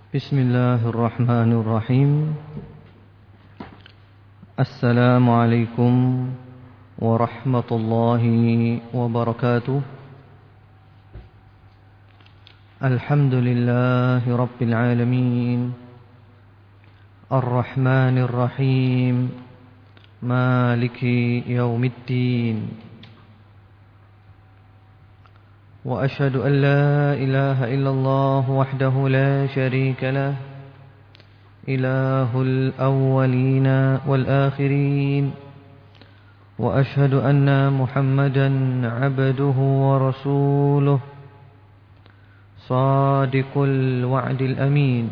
Bismillahirrahmanirrahim. Assalamualaikum warahmatullahi wabarakatuh. Alhamdulillahi rabbil alamin. Ar-Rahmanir Rahim. Maliki yaumiddin. وأشهد أن لا إله إلا الله وحده لا شريك له إله الأولين والآخرين وأشهد أن محمدا عبده ورسوله صادق الوعد الأمين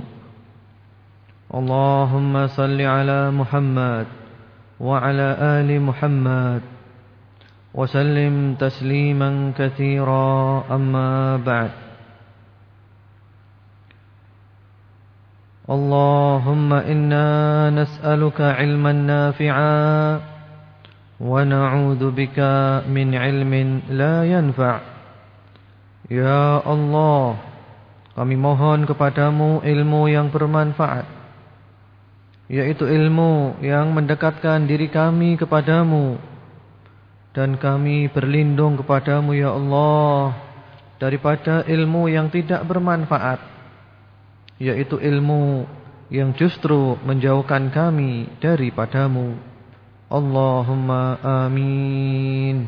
اللهم صل على محمد وعلى آل محمد وسلم تسليما كثيرا أما بعد اللهم إنا نسألك علما نافعا ونعوذ بك من علم لا ينفع Ya Allah, kami mohon kepadamu ilmu yang bermanfaat, yaitu ilmu yang mendekatkan diri kami kepadamu. Dan kami berlindung kepadamu ya Allah daripada ilmu yang tidak bermanfaat, yaitu ilmu yang justru menjauhkan kami daripadamu. Allahumma amin.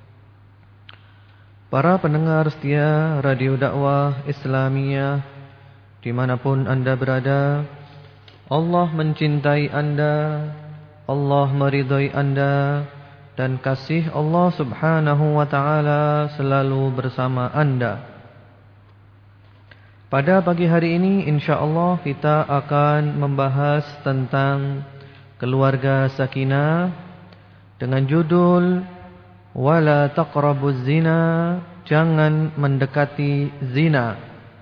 Para pendengar setia Radio Dakwah Islamiyah dimanapun Anda berada, Allah mencintai Anda, Allah meridhai Anda, dan kasih Allah subhanahu wa ta'ala selalu bersama Anda. Pada pagi hari ini insyaAllah kita akan membahas tentang keluarga sakinah dengan judul Wala taqrabuz zina, jangan mendekati zina.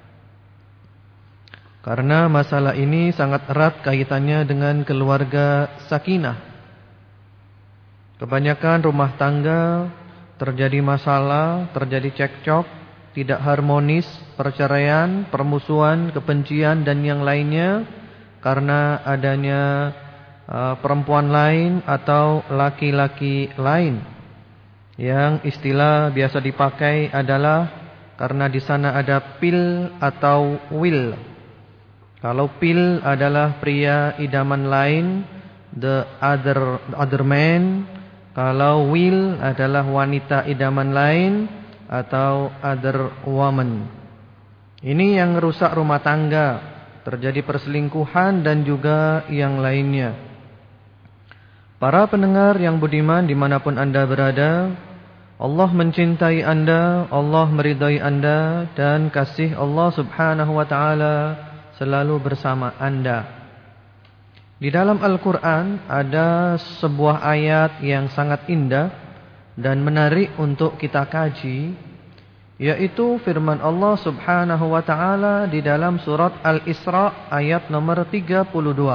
Karena masalah ini sangat erat kaitannya dengan keluarga sakinah. Kebanyakan rumah tangga terjadi masalah, terjadi cekcok, tidak harmonis, perceraian, permusuhan, kebencian dan yang lainnya karena adanya perempuan lain atau laki-laki lain. Yang istilah biasa dipakai adalah karena di sana ada pil atau will. Kalau pil adalah pria idaman lain, the other man. Kalau will adalah wanita idaman lain atau other woman. Ini yang rusak rumah tangga, terjadi perselingkuhan dan juga yang lainnya. Para pendengar yang budiman dimanapun Anda berada, Allah mencintai Anda, Allah meridai Anda, dan kasih Allah subhanahu wa ta'ala selalu bersama Anda. Di dalam Al-Quran ada sebuah ayat yang sangat indah dan menarik untuk kita kaji, yaitu firman Allah subhanahu wa ta'ala di dalam surat Al-Isra ayat nomor 32.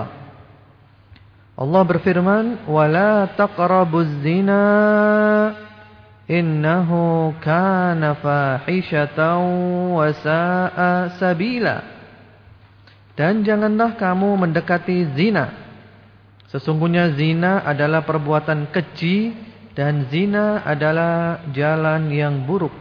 Allah berfirman, "Wala taqrabuz zina innahu kana fahishatan wa sa'a sabila." Dan janganlah kamu mendekati zina. Sesungguhnya zina adalah perbuatan keji dan zina adalah jalan yang buruk.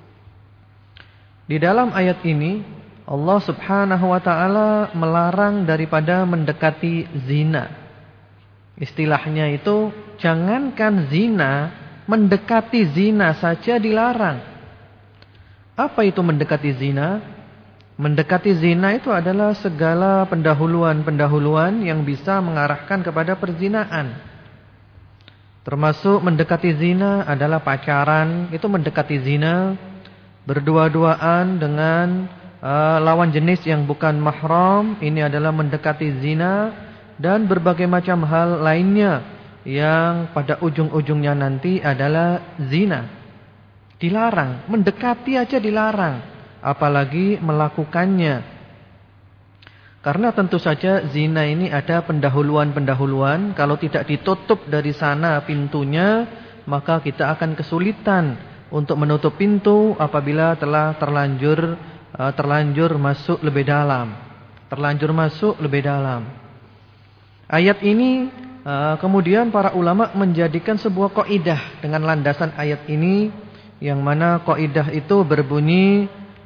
Di dalam ayat ini Allah subhanahu wa ta'ala melarang daripada mendekati zina. Istilahnya itu jangankan zina, mendekati zina saja dilarang. Apa itu mendekati zina? Mendekati zina itu adalah segala pendahuluan-pendahuluan yang bisa mengarahkan kepada perzinaan. Termasuk mendekati zina adalah pacaran, itu mendekati zina. Berdua-duaan dengan lawan jenis yang bukan mahram, ini adalah mendekati zina. Dan berbagai macam hal lainnya yang pada ujung-ujungnya nanti adalah zina. Dilarang, mendekati aja dilarang. Apalagi melakukannya. Karena tentu saja zina ini ada pendahuluan-pendahuluan. Kalau tidak ditutup dari sana pintunya, maka kita akan kesulitan untuk menutup pintu apabila telah terlanjur masuk lebih dalam. terlanjur masuk lebih dalam. Ayat ini kemudian para ulama menjadikan sebuah kaidah dengan landasan ayat ini, yang mana kaidah itu berbunyi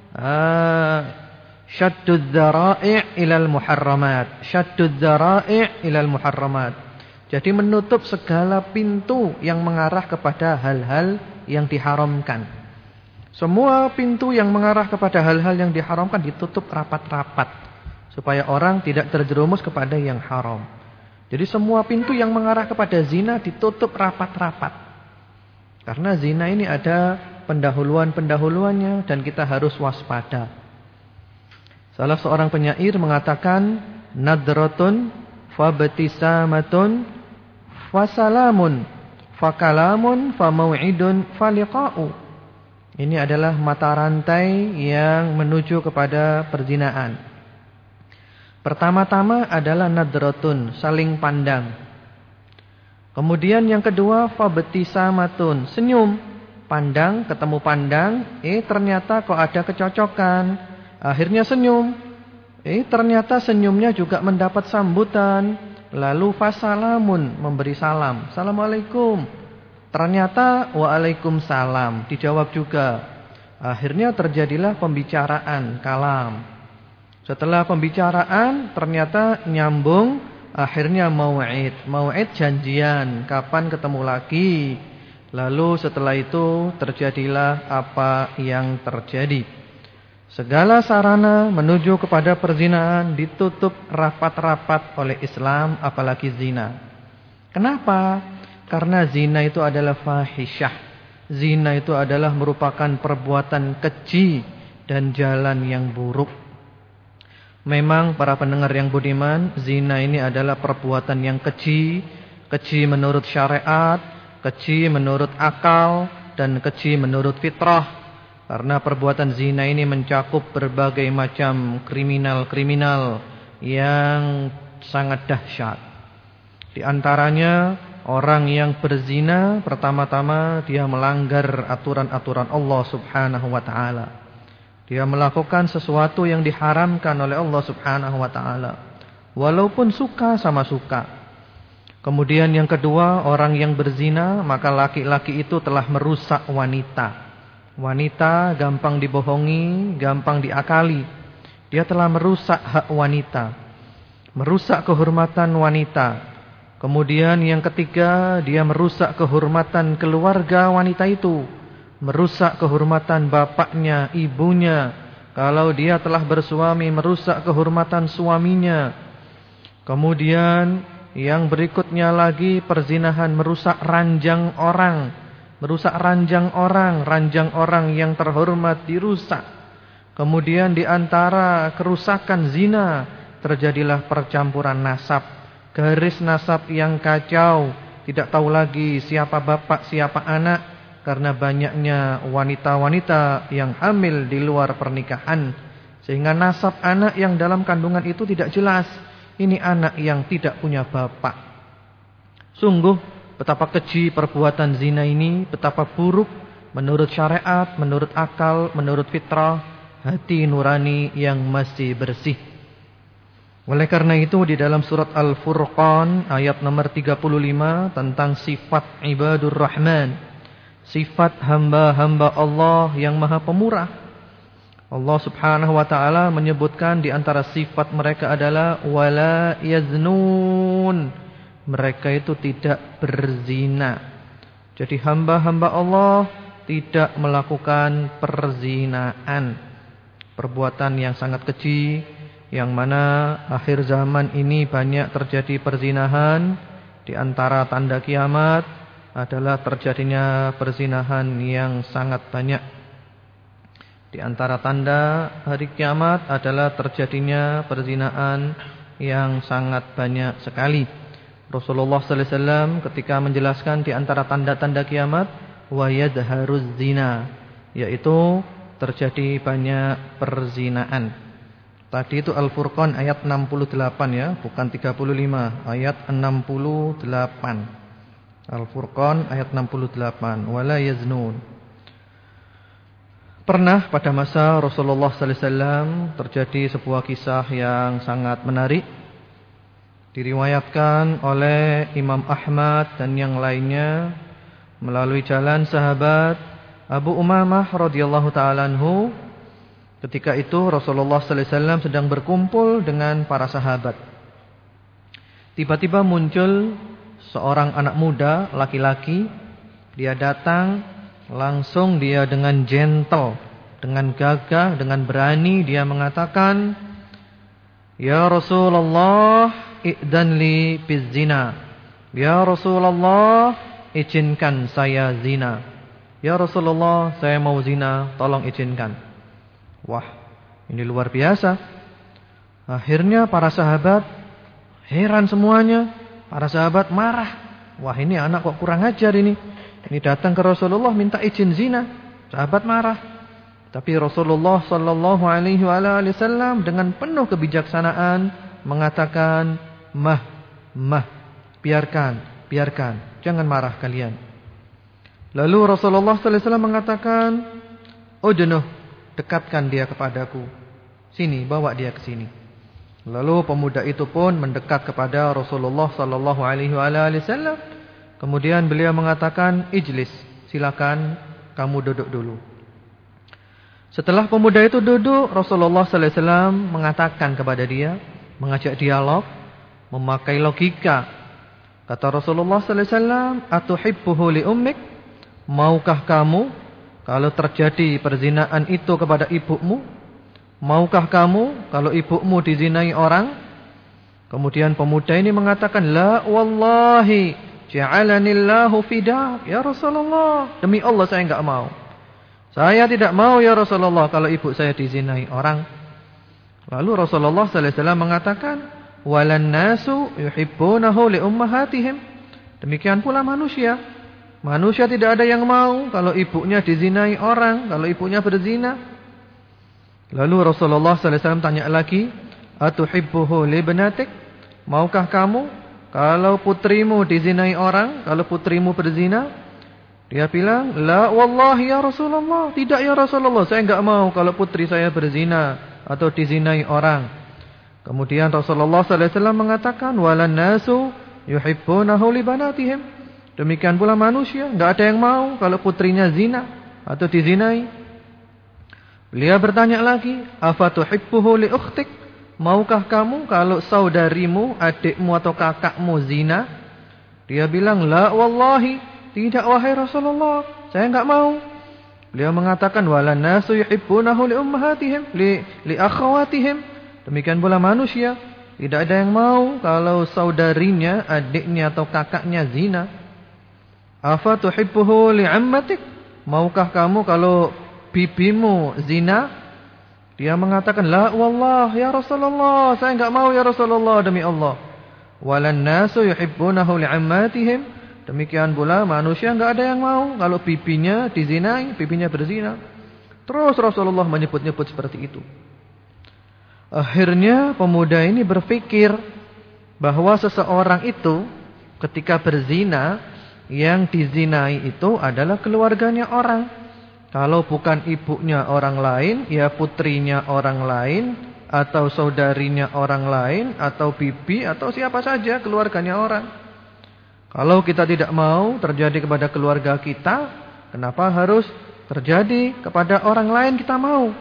syaddud dzara'i' ilal muharramat. Syaddud dzara'i' ilal muharramat. Jadi menutup segala pintu yang mengarah kepada hal-hal yang diharamkan. Semua pintu yang mengarah kepada hal-hal yang diharamkan ditutup rapat-rapat, supaya orang tidak terjerumus kepada yang haram. Jadi semua pintu yang mengarah kepada zina ditutup rapat-rapat. Karena zina ini ada pendahuluan-pendahuluannya dan kita harus waspada. Salah seorang penyair mengatakan, nadratun fabtisamatun fasalamun fakalamun famau'idun faliqa'u. Ini adalah mata rantai yang menuju kepada perzinaan. Pertama-tama adalah nadratun, saling pandang. Kemudian yang kedua fabtisamatun, senyum. Pandang, ketemu pandang, ternyata kok ada kecocokan. Akhirnya senyum. Ternyata senyumnya juga mendapat sambutan. Lalu fasalamun, memberi salam. Assalamualaikum. Ternyata waalaikumsalam, dijawab juga. Akhirnya terjadilah pembicaraan, kalam. Setelah pembicaraan ternyata nyambung, akhirnya mau'id. Mau'id janjian, kapan ketemu lagi. Lalu setelah itu terjadilah apa yang terjadi. Segala sarana menuju kepada perzinahan ditutup rapat-rapat oleh Islam, apalagi zina. Kenapa? Karena zina itu adalah fahisyah. Zina itu adalah merupakan perbuatan keji dan jalan yang buruk. Memang para pendengar yang budiman, zina ini adalah perbuatan yang keji. Keji menurut syariat, keji menurut akal, dan keji menurut fitrah. Karena perbuatan zina ini mencakup berbagai macam kriminal-kriminal yang sangat dahsyat. Di antaranya orang yang berzina, pertama-tama dia melanggar aturan-aturan Allah Subhanahu wa taala. Dia melakukan sesuatu yang diharamkan oleh Allah Subhanahu wa taala, walaupun suka sama suka. Kemudian yang kedua, orang yang berzina, maka laki-laki itu telah merusak wanita. Wanita gampang dibohongi, gampang diakali. Dia telah merusak hak wanita, merusak kehormatan wanita. Kemudian yang ketiga, dia merusak kehormatan keluarga wanita itu, merusak kehormatan bapaknya, ibunya. Kalau dia telah bersuami, merusak kehormatan suaminya. Kemudian yang berikutnya lagi, perzinahan merusak ranjang orang. Merusak ranjang orang yang terhormat dirusak. Kemudian di antara kerusakan zina terjadilah percampuran nasab. Garis nasab yang kacau, tidak tahu lagi siapa bapak, siapa anak, karena banyaknya wanita-wanita yang hamil di luar pernikahan. Sehingga nasab anak yang dalam kandungan itu tidak jelas. Ini anak yang tidak punya bapak. Sungguh betapa keji perbuatan zina ini, betapa buruk menurut syariat, menurut akal, menurut fitrah, hati nurani yang masih bersih. Oleh karena itu di dalam surat Al-Furqan ayat nomor 35 tentang sifat ibadur rahman, sifat hamba-hamba Allah yang maha pemurah, Allah Subhanahu wa taala menyebutkan di antara sifat mereka adalah wala yaznun. Mereka itu tidak berzina. Jadi hamba-hamba Allah tidak melakukan perzinaan. Perbuatan yang sangat keji, yang mana akhir zaman ini banyak terjadi perzinahan. Di antara tanda kiamat adalah terjadinya perzinahan yang sangat banyak. Di antara tanda hari kiamat adalah terjadinya perzinahan yang sangat banyak sekali. Rasulullah sallallahu alaihi wasallam ketika menjelaskan di antara tanda-tanda kiamat, wa yadharuz zina, yaitu terjadi banyak perzinaan. Tadi itu Al-Furqan ayat 68 ya, bukan 35, ayat 68. Al-Furqan ayat 68, wala yaznun. Pernah pada masa Rasulullah sallallahu alaihi wasallam terjadi sebuah kisah yang sangat menarik. Diriwayatkan oleh Imam Ahmad dan yang lainnya melalui jalan sahabat Abu Umamah radhiyallahu taala anhu. Ketika itu Rasulullah sallallahu alaihi wasallam sedang berkumpul dengan para sahabat. Tiba-tiba muncul seorang anak muda laki-laki. Dia datang. Langsung dia dengan gentle, dengan gagah, dengan berani dia mengatakan, "Ya Rasulullah, i'dan li bizzina." Ya Rasulullah, izinkan saya zina. Ya Rasulullah, saya mau zina, tolong izinkan. Wah, ini luar biasa. Akhirnya para sahabat heran semuanya. Para sahabat marah. Wah, ini anak kok kurang ajar ini. Ini datang ke Rasulullah minta izin zina. Sahabat marah. Tapi Rasulullah sallallahu alaihi wasallam dengan penuh kebijaksanaan mengatakan, biarkan, jangan marah kalian. Lalu Rasulullah sallallahu alaihi wasallam mengatakan, "Udnuh, dekatkan dia kepadaku. Sini, bawa dia ke sini." Lalu pemuda itu pun mendekat kepada Rasulullah sallallahu alaihi wasallam. Kemudian beliau mengatakan, "Ijlis, silakan kamu duduk dulu." Setelah pemuda itu duduk, Rasulullah sallallahu alaihi wasallam mengatakan kepada dia, mengajak dialog, memakai logika. Kata Rasulullah sallallahu alaihi wasallam, "Atuhibbuhu li ummik?" Maukah kamu kalau terjadi perzinaan itu kepada ibumu? Maukah kamu kalau ibumu dizinai orang? Kemudian pemuda ini mengatakan, "La wallahi, ja'alanillahu fidak." Ya Rasulullah, demi Allah saya enggak mau. Saya tidak mau ya Rasulullah kalau ibu saya dizinai orang. Lalu Rasulullah sallallahu alaihi wasallam mengatakan, "Walan nasu yuhibbunahu li ummahatihim." Demikian pula manusia. Manusia tidak ada yang mau kalau ibunya dizinai orang, kalau ibunya berzina. Lalu Rasulullah sallallahu alaihi wasallam tanya lagi, "Atuhibbuhu li banatik?" Maukah kamu kalau putrimu dizinai orang, kalau putrimu berzina? Dia bilang, "La wallahi ya Rasulullah." Tidak ya Rasulullah, saya enggak mau kalau putri saya berzina atau dizinai orang. Kemudian Rasulullah sallallahu alaihi wasallam mengatakan, "Walan nasu yuhibbunahu li banatihim." Demikian pula manusia, enggak ada yang mau kalau putrinya zina atau dizinai. Beliau bertanya lagi, "Afatuhibbuhu li ukhtik?" Maukah kamu kalau saudarimu, adikmu atau kakakmu zina? Dia bilang, "La wallahi." Tidak wahai Rasulullah, saya enggak mau. Beliau mengatakan, "Walan nasu yuhibbunahu li ummahatihim li akhawatihim." Demikian pula manusia, tidak ada yang mau kalau saudarinya, adiknya atau kakaknya zina. "Afa tuhibbuhu li ammatik?" Maukah kamu kalau bibimu zina? Dia mengatakan, "La wallah ya Rasulullah, saya enggak mau ya Rasulullah, demi Allah." "Walan nasu yuhibbunahu li ammatihim." Demikian pula manusia enggak ada yang mau kalau bibinya dizinai, bibinya berzina. Terus Rasulullah menyebut-nyebut seperti itu. Akhirnya pemuda ini berpikir bahwa seseorang itu ketika berzina, yang dizinai itu adalah keluarganya orang. Kalau bukan ibunya orang lain, ya putrinya orang lain, atau saudarinya orang lain, atau bibi, atau siapa saja keluarganya orang. Kalau kita tidak mau terjadi kepada keluarga kita, kenapa harus terjadi kepada orang lain kita mau?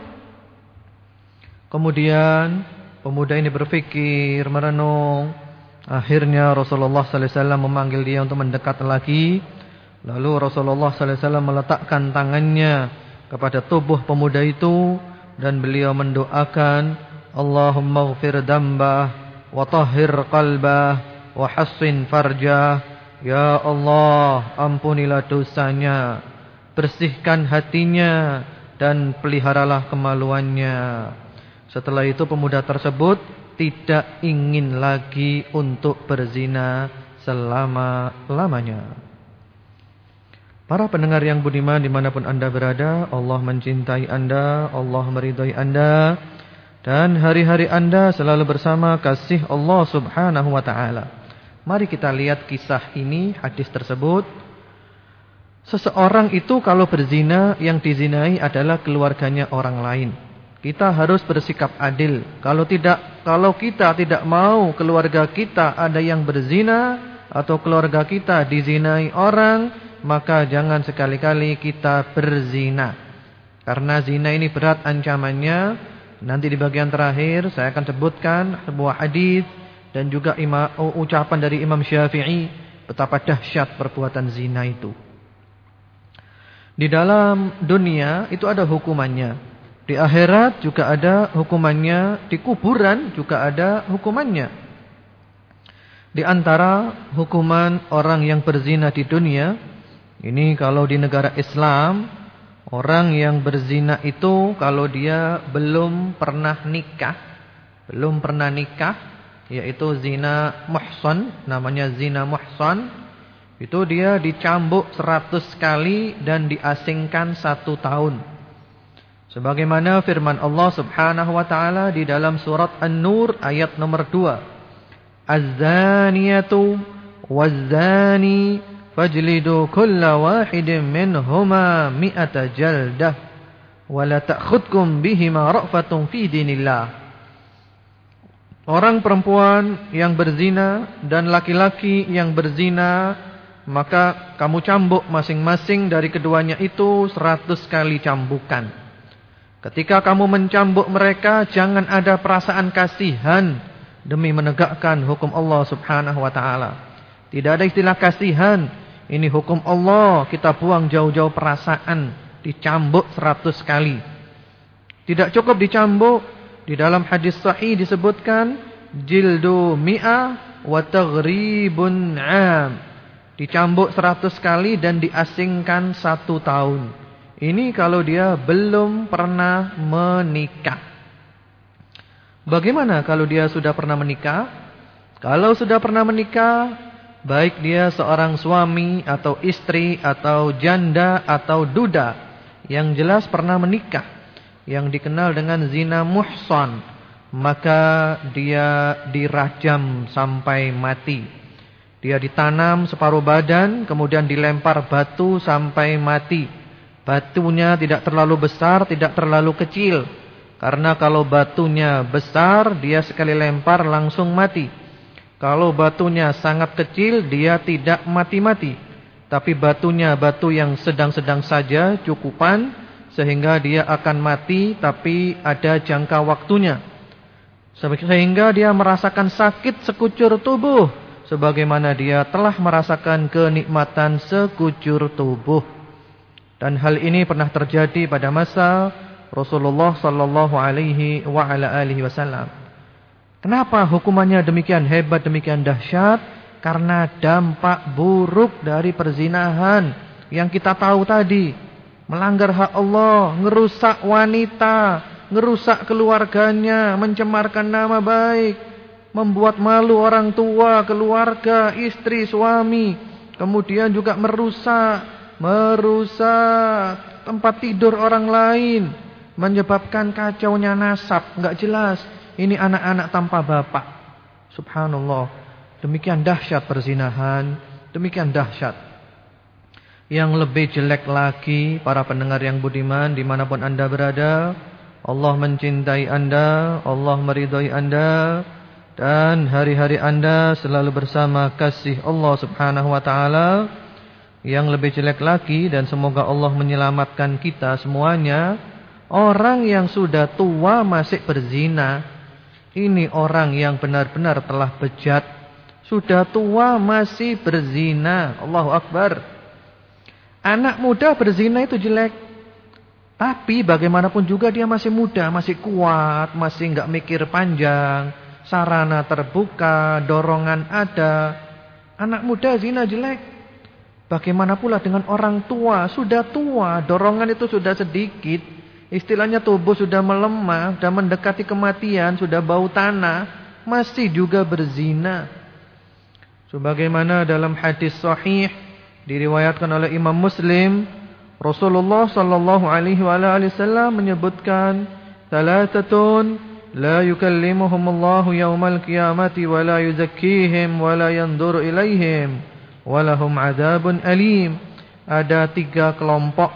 Kemudian pemuda ini berpikir, merenung. Akhirnya Rasulullah sallallahu alaihi wasallam memanggil dia untuk mendekat lagi. Lalu Rasulullah sallallahu alaihi wasallam meletakkan tangannya kepada tubuh pemuda itu dan beliau mendoakan, "Allahumma ighfir dhanbah wa tahhir qalbah wa hassin farjah." Ya Allah, ampunilah dosanya, bersihkan hatinya dan peliharalah kemaluannya. Setelah itu pemuda tersebut tidak ingin lagi untuk berzina selama-lamanya. Para pendengar yang budiman dimanapun anda berada, Allah mencintai anda, Allah meridhai anda, dan hari-hari anda selalu bersama kasih Allah subhanahu wa ta'ala. Mari kita lihat kisah ini, hadis tersebut. Seseorang itu kalau berzina, yang dizinai adalah keluarganya orang lain. Kita harus bersikap adil. Kalau kita tidak mau keluarga kita ada yang berzina atau keluarga kita dizinai orang, maka jangan sekali-kali kita berzina. Karena zina ini berat ancamannya. Nanti di bagian terakhir saya akan sebutkan sebuah hadis dan juga ucapan dari Imam Syafi'i betapa dahsyat perbuatan zina itu. Di dalam dunia itu ada hukumannya. Di akhirat juga ada hukumannya, di kuburan juga ada hukumannya. Di antara hukuman orang yang berzina di dunia, ini kalau di negara Islam, orang yang berzina itu kalau dia belum pernah nikah, yaitu zina muhsan, namanya zina muhsan, itu dia dicambuk 100 kali dan diasingkan 1 tahun. Sebagaimana firman Allah Subhanahu wa taala di dalam surat An-Nur ayat nomor 2. Az-zaniyatu waz-zani fajlidu kulla wahidin minhuma 100 jaldah wa la ta'khudkum bihima ra'fatun fi dinillah. Orang perempuan yang berzina dan laki-laki yang berzina, maka kamu cambuk masing-masing dari keduanya itu 100 kali cambukan. Ketika kamu mencambuk mereka, jangan ada perasaan kasihan demi menegakkan hukum Allah Subhanahu wa taala. Tidak ada istilah kasihan. Ini hukum Allah, kita buang jauh-jauh perasaan, dicambuk 100 kali. Tidak cukup dicambuk, di dalam hadis sahih disebutkan jildu mi'ah wa taghribun 'am. Dicambuk 100 kali dan diasingkan 1 tahun. Ini kalau dia belum pernah menikah. Bagaimana kalau dia sudah pernah menikah? Kalau sudah pernah menikah, baik dia seorang suami atau istri atau janda atau duda, yang jelas pernah menikah, yang dikenal dengan zina muhsan, maka dia dirajam sampai mati. Dia ditanam separuh badan, kemudian dilempar batu sampai mati. Batunya tidak terlalu besar, tidak terlalu kecil. Karena kalau batunya besar, dia sekali lempar langsung mati. Kalau batunya sangat kecil, dia tidak mati-mati. Tapi batunya batu yang sedang-sedang saja, cukupan, sehingga dia akan mati, tapi ada jangka waktunya. Sehingga dia merasakan sakit sekucur tubuh, sebagaimana dia telah merasakan kenikmatan sekucur tubuh. Dan hal ini pernah terjadi pada masa Rasulullah sallallahu alaihi wasallam. Kenapa hukumannya demikian hebat, demikian dahsyat? Karena dampak buruk dari perzinahan yang kita tahu tadi. Melanggar hak Allah, ngerusak wanita, ngerusak keluarganya, mencemarkan nama baik, membuat malu orang tua, keluarga, istri, suami. Kemudian juga merusak tempat tidur orang lain, menyebabkan kacaunya nasab, enggak jelas. Ini anak-anak tanpa bapak. Subhanallah. Demikian dahsyat perzinahan, demikian dahsyat. Yang lebih jelek lagi, para pendengar yang budiman dimanapun anda berada, Allah mencintai anda, Allah meridhai anda, dan hari-hari anda selalu bersama kasih Allah Subhanahu wa taala. Yang lebih jelek lagi, dan semoga Allah menyelamatkan kita semuanya, orang yang sudah tua masih berzina. Ini orang yang benar-benar telah bejat. Sudah tua masih berzina. Allahu Akbar. Anak muda berzina itu jelek. Tapi bagaimanapun juga dia masih muda, masih kuat, masih enggak mikir panjang. Sarana terbuka, dorongan ada. Anak muda zina jelek. Bagaimana pula dengan orang tua, sudah tua, dorongan itu sudah sedikit, istilahnya tubuh sudah melemah, sudah mendekati kematian, sudah bau tanah, masih juga berzina. Sebagaimana dalam hadis sahih diriwayatkan oleh Imam Muslim, Rasulullah sallallahu alaihi wasallam menyebutkan, "Thalathatun la yukallimuhumullahu yaumal qiyamati wa la yuzakkihim wa la yanzuru ilaihim walahum adzabun alim." ada 3 kelompok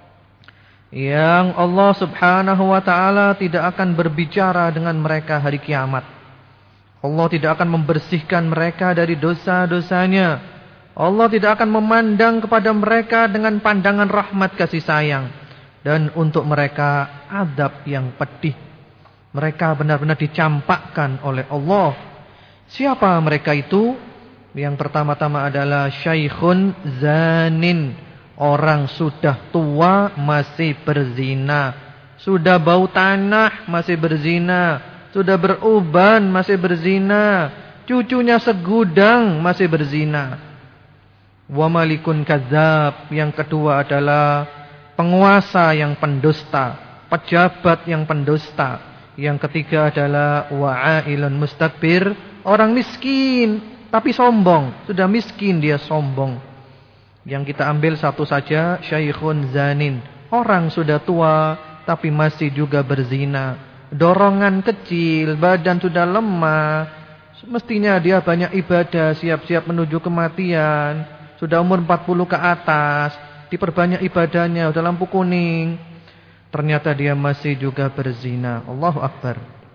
yang Allah Subhanahu wa taala tidak akan berbicara dengan mereka hari kiamat. Allah tidak akan membersihkan mereka dari dosa-dosanya. Allah tidak akan memandang kepada mereka dengan pandangan rahmat kasih sayang. Dan untuk mereka azab yang pedih. Mereka benar-benar dicampakkan oleh Allah. Siapa mereka itu? Yang pertama-tama adalah syaikhun zanin. Orang sudah tua masih berzina. Sudah bau tanah masih berzina. Sudah beruban masih berzina. Cucunya segudang masih berzina. Wa malikun kadzab. Yang kedua adalah penguasa yang pendusta. Pejabat yang pendusta. Yang ketiga adalah wa'ailun mustakbir. Orang miskin tapi sombong. Sudah miskin dia sombong. Yang kita ambil satu saja, syaikhun zanin. Orang sudah tua tapi masih juga berzina. Dorongan kecil, badan sudah lemah. Mestinya dia banyak ibadah, siap-siap menuju kematian. Sudah umur 40 ke atas, diperbanyak ibadahnya, udah lampu kuning. Ternyata dia masih juga berzina. Allahu Akbar.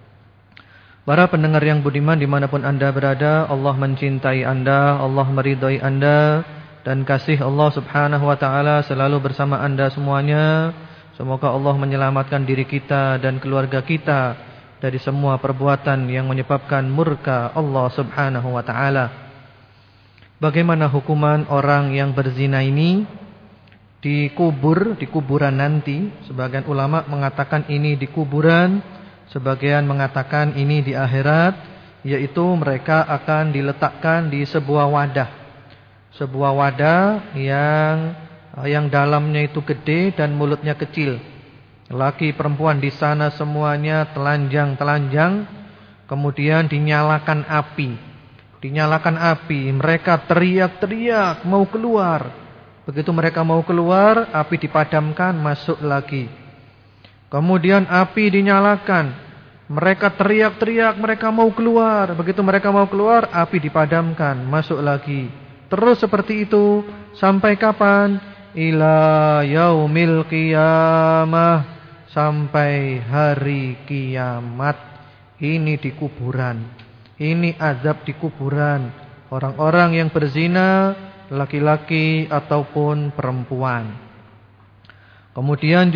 Para pendengar yang budiman dimanapun anda berada, Allah mencintai anda, Allah meridhai anda. Dan kasih Allah Subhanahu wa ta'ala selalu bersama anda semuanya. Semoga Allah menyelamatkan diri kita dan keluarga kita dari semua perbuatan yang menyebabkan murka Allah Subhanahu wa ta'ala. Bagaimana hukuman orang yang berzina ini? Dikubur, di kuburan nanti. Sebagian ulama mengatakan ini di kuburan, sebagian mengatakan ini di akhirat, yaitu mereka akan diletakkan di sebuah wadah. Sebuah wadah yang dalamnya itu gede dan mulutnya kecil. Laki perempuan di sana semuanya telanjang-telanjang. Kemudian dinyalakan api. Dinyalakan api, mereka teriak-teriak mau keluar. Begitu mereka mau keluar, api dipadamkan, masuk lagi. Kemudian api dinyalakan. Mereka teriak-teriak, mereka mau keluar. Begitu mereka mau keluar, api dipadamkan, masuk lagi. Terus seperti itu sampai kapan? Ila yaumil qiyamah, sampai hari kiamat. Ini di kuburan. Ini azab di kuburan. Orang-orang yang berzina, laki-laki ataupun perempuan. Kemudian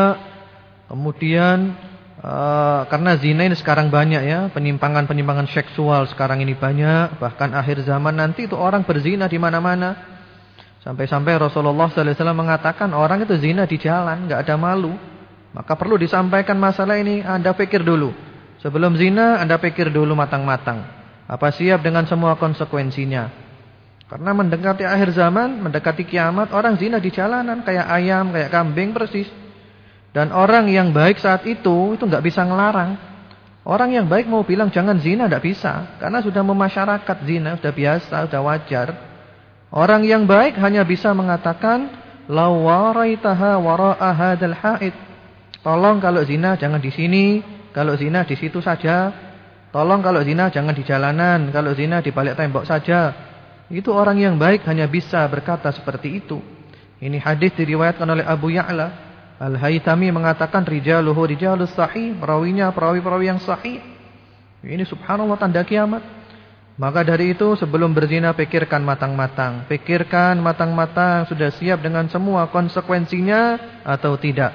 karena zina ini sekarang banyak ya, penyimpangan seksual sekarang ini banyak. Bahkan akhir zaman nanti itu orang berzina di mana-mana. Sampai-sampai Rasulullah sallallahu alaihi wasallam mengatakan orang itu zina di jalan, enggak ada malu. Maka perlu disampaikan masalah ini, Anda pikir dulu. Sebelum zina Anda pikir dulu matang-matang. Apa siap dengan semua konsekuensinya? Karena mendekati akhir zaman, mendekati kiamat, orang zina di jalanan kayak ayam, kayak kambing persis. Dan orang yang baik saat itu nggak bisa ngelarang. Orang yang baik mau bilang jangan zina, nggak bisa. Karena sudah memasyarakat zina, sudah biasa, sudah wajar. Orang yang baik hanya bisa mengatakan, law waraitaha wara'a hadzal haid. Tolong kalau zina jangan di sini, kalau zina di situ saja. Tolong kalau zina jangan di jalanan, kalau zina di balik tembok saja. Itu orang yang baik hanya bisa berkata seperti itu. Ini hadis diriwayatkan oleh Abu Ya'la Al-Haythami mengatakan rijaluhu rijalus sahih, perawinya perawi-perawi yang sahih. Ini subhanallah tanda kiamat. Maka dari itu sebelum berzina pikirkan matang-matang. Pikirkan matang-matang sudah siap dengan semua konsekuensinya atau tidak.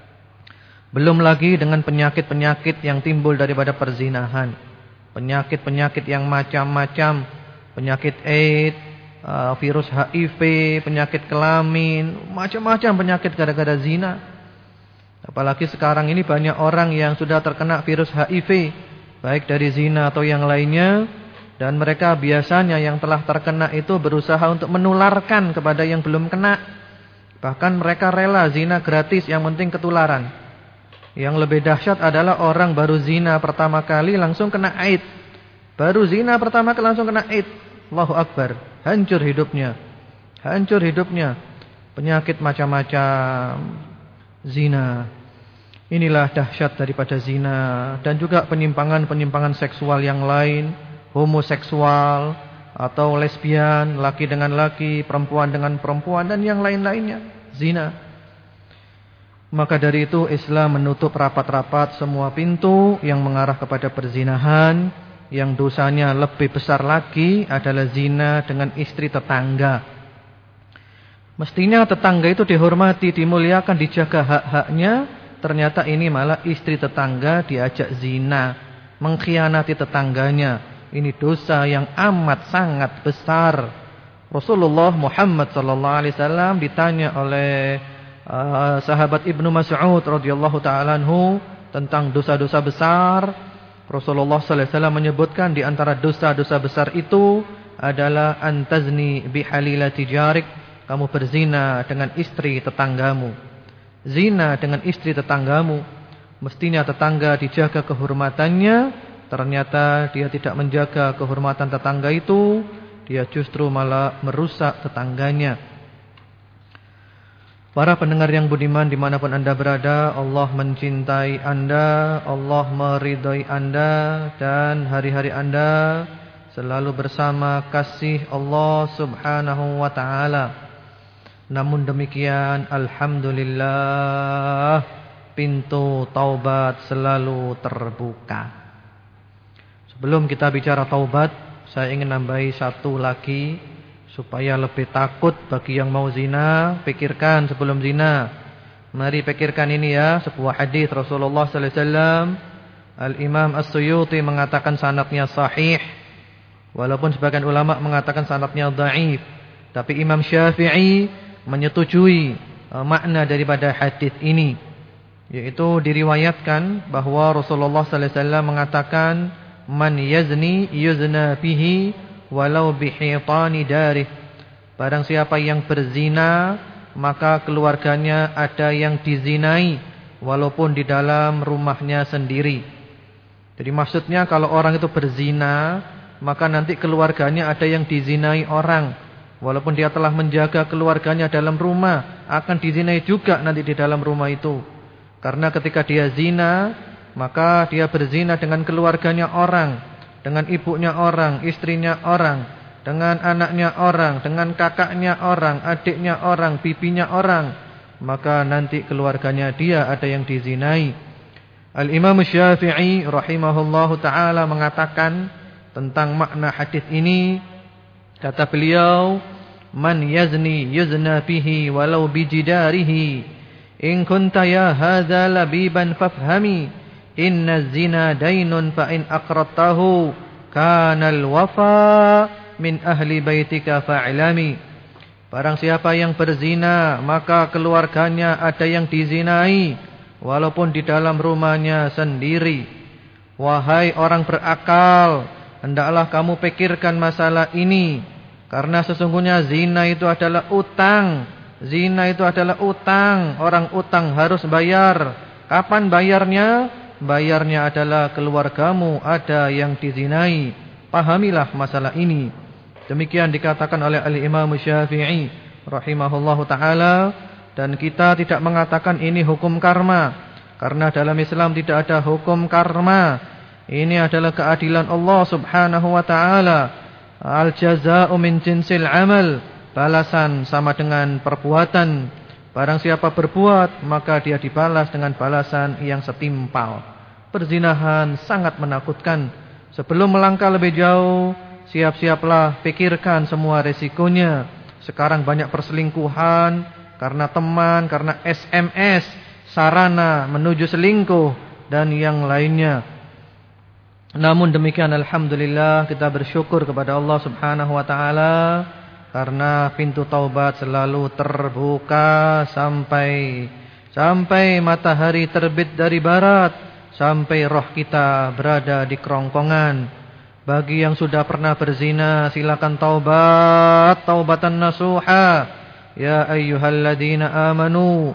Belum lagi dengan penyakit-penyakit yang timbul daripada perzinahan. Penyakit-penyakit yang macam-macam. Penyakit AIDS, virus HIV, penyakit kelamin, macam-macam penyakit gara-gara zina. Apalagi sekarang ini banyak orang yang sudah terkena virus HIV, baik dari zina atau yang lainnya. Dan mereka biasanya yang telah terkena itu berusaha untuk menularkan kepada yang belum kena. Bahkan mereka rela zina gratis, yang penting ketularan. Yang lebih dahsyat adalah orang baru zina pertama kali langsung kena AIDS. Baru zina pertama kali langsung kena AIDS. Allahu Akbar. Hancur hidupnya. Hancur hidupnya. Penyakit macam-macam. Zina. Inilah dahsyat daripada zina. Dan juga penyimpangan-penyimpangan seksual yang lain. Homoseksual. atau lesbian, laki dengan laki, perempuan dengan perempuan, dan yang lain-lainnya, zina. Maka dari itu Islam menutup rapat-rapat semua pintu yang mengarah kepada perzinahan. Yang dosanya lebih besar lagi adalah zina dengan istri tetangga. Mestinya tetangga itu dihormati, dimuliakan, dijaga hak-haknya. Ternyata ini malah istri tetangga diajak zina, mengkhianati tetangganya. Ini dosa yang amat sangat besar. Rasulullah Muhammad SAW ditanya oleh sahabat Ibnu Mas'ud radhiyallahu ta'ala anhu tentang dosa-dosa besar. Rasulullah sallallahu alaihi wasallam menyebutkan di antara dosa-dosa besar itu adalah antazni bihalilati jarik, kamu berzina dengan istri tetanggamu. Zina dengan istri tetanggamu. Mestinya tetangga dijaga kehormatannya, ternyata dia tidak menjaga kehormatan tetangga itu, dia justru malah merusak tetangganya. Para pendengar yang budiman dimanapun anda berada, Allah mencintai anda, Allah meridhai anda, dan hari-hari anda selalu bersama kasih Allah subhanahu wa ta'ala. Namun demikian, alhamdulillah, pintu taubat selalu terbuka. Sebelum kita bicara taubat, saya ingin nambahi satu lagi supaya lebih takut bagi yang mau zina. Pikirkan sebelum zina. Mari pikirkan ini ya, sebuah hadis Rasulullah sallallahu alaihi wasallam. Al-Imam As-Suyuti mengatakan sanadnya sahih, walaupun sebagian ulama mengatakan sanadnya dhaif. Tapi Imam Syafi'i menyetujui makna daripada hadis ini, yaitu diriwayatkan bahwa Rasulullah sallallahu alaihi wasallam mengatakan, man yazni yuzna bihi walau bihitani darih. Barang siapa yang berzina, maka keluarganya ada yang dizinai walaupun di dalam rumahnya sendiri. Jadi maksudnya kalau orang itu berzina, maka nanti keluarganya ada yang dizinai orang. Walaupun dia telah menjaga keluarganya dalam rumah, akan dizinai juga nanti di dalam rumah itu. Karena ketika dia zina, maka dia berzina dengan keluarganya orang, dengan ibunya orang, istrinya orang, dengan anaknya orang, dengan kakaknya orang, adiknya orang, bibinya orang. Maka nanti keluarganya dia ada yang dizinai. Al-Imam Syafi'i rahimahullahu ta'ala mengatakan tentang makna hadis ini. Kata beliau, man yazni yuzna bihi walau bijidarihi. In kunta ya hadza labiban fafhami. Inna zina dainun fa in aqrattahu kanal wafa min ahli baitika fa'lami. Barang siapa yang berzina, maka keluarganya ada yang dizinai walaupun di dalam rumahnya sendiri. Wahai orang berakal, hendaklah kamu pikirkan masalah ini, karena sesungguhnya zina itu adalah utang. Zina itu adalah utang. Orang utang harus bayar. Kapan bayarnya? Bayarnya adalah keluargamu ada yang dizinai. Pahamilah masalah ini. Demikian dikatakan oleh Al-Imam Syafi'i rahimahullahu ta'ala. Dan kita tidak mengatakan ini hukum karma, karena dalam Islam tidak ada hukum karma. Ini adalah keadilan Allah subhanahu wa ta'ala. Al-jaza'u min jinsil amal. Balasan sama dengan perbuatan. Barang siapa berbuat, maka dia dibalas dengan balasan yang setimpal. Perzinahan sangat menakutkan. Sebelum melangkah lebih jauh, siap-siaplah, pikirkan semua resikonya. Sekarang banyak perselingkuhan karena teman, karena SMS, sarana menuju selingkuh, dan yang lainnya. Namun demikian, alhamdulillah, kita bersyukur kepada Allah subhanahu wa ta'ala, karena pintu taubat selalu terbuka sampai matahari terbit dari barat, sampai roh kita berada di kerongkongan. Bagi yang sudah pernah berzina, silakan taubat, taubatan nasuha. Ya ayyuhalladzina amanu,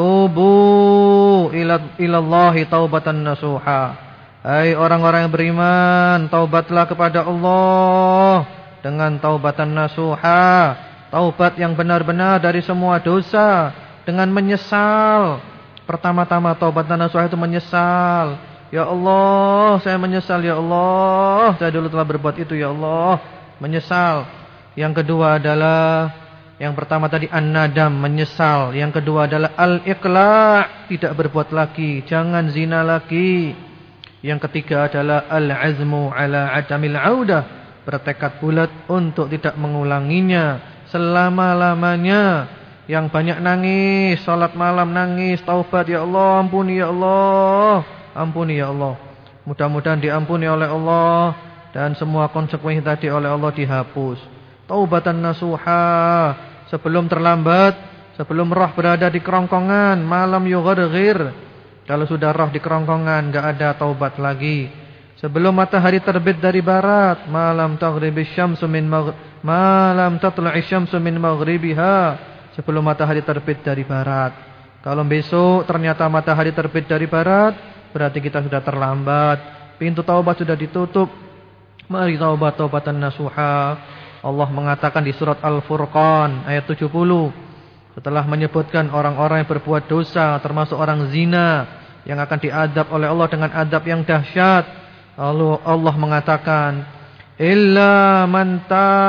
tubu ilallahi taubatan nasuha. Hai orang-orang yang beriman, taubatlah kepada Allah dengan taubatan nasuha, taubat yang benar-benar dari semua dosa, dengan menyesal. Pertama-tama taubatan nasuha itu menyesal. Ya Allah, saya menyesal ya Allah, saya dulu telah berbuat itu ya Allah. menyesal. Yang kedua adalah, yang pertama tadi an-nadam, menyesal. Yang kedua adalah al-iqla', tidak berbuat lagi, jangan zina lagi. Yang ketiga adalah al-azmu ala adamil audah, bertekad bulat untuk tidak mengulanginya selama-lamanya. Yang banyak nangis, salat malam nangis, taubat, ya Allah, ampuni ya Allah, ampuni ya Allah. Mudah-mudahan diampuni oleh Allah dan semua konsekuensi tadi oleh Allah dihapus. Taubatan nasuha, sebelum terlambat, sebelum roh berada di kerongkongan, malam yugharghir. Kalau sudah roh di kerongkongan, enggak ada taubat lagi. Sebelum matahari terbit dari barat, malam taghribish syamsu min malam tatlu'ish syamsu min maghribiha. Sebelum matahari terbit dari barat. Kalau besok ternyata matahari terbit dari barat, berarti kita sudah terlambat. Pintu taubat sudah ditutup. Mari taubat, taubatan nasuha. Allah mengatakan di surat Al-Furqan ayat 70, setelah menyebutkan orang-orang yang berbuat dosa, termasuk orang zina yang akan diadab oleh Allah dengan adab yang dahsyat. Lalu Allah mengatakan, illa man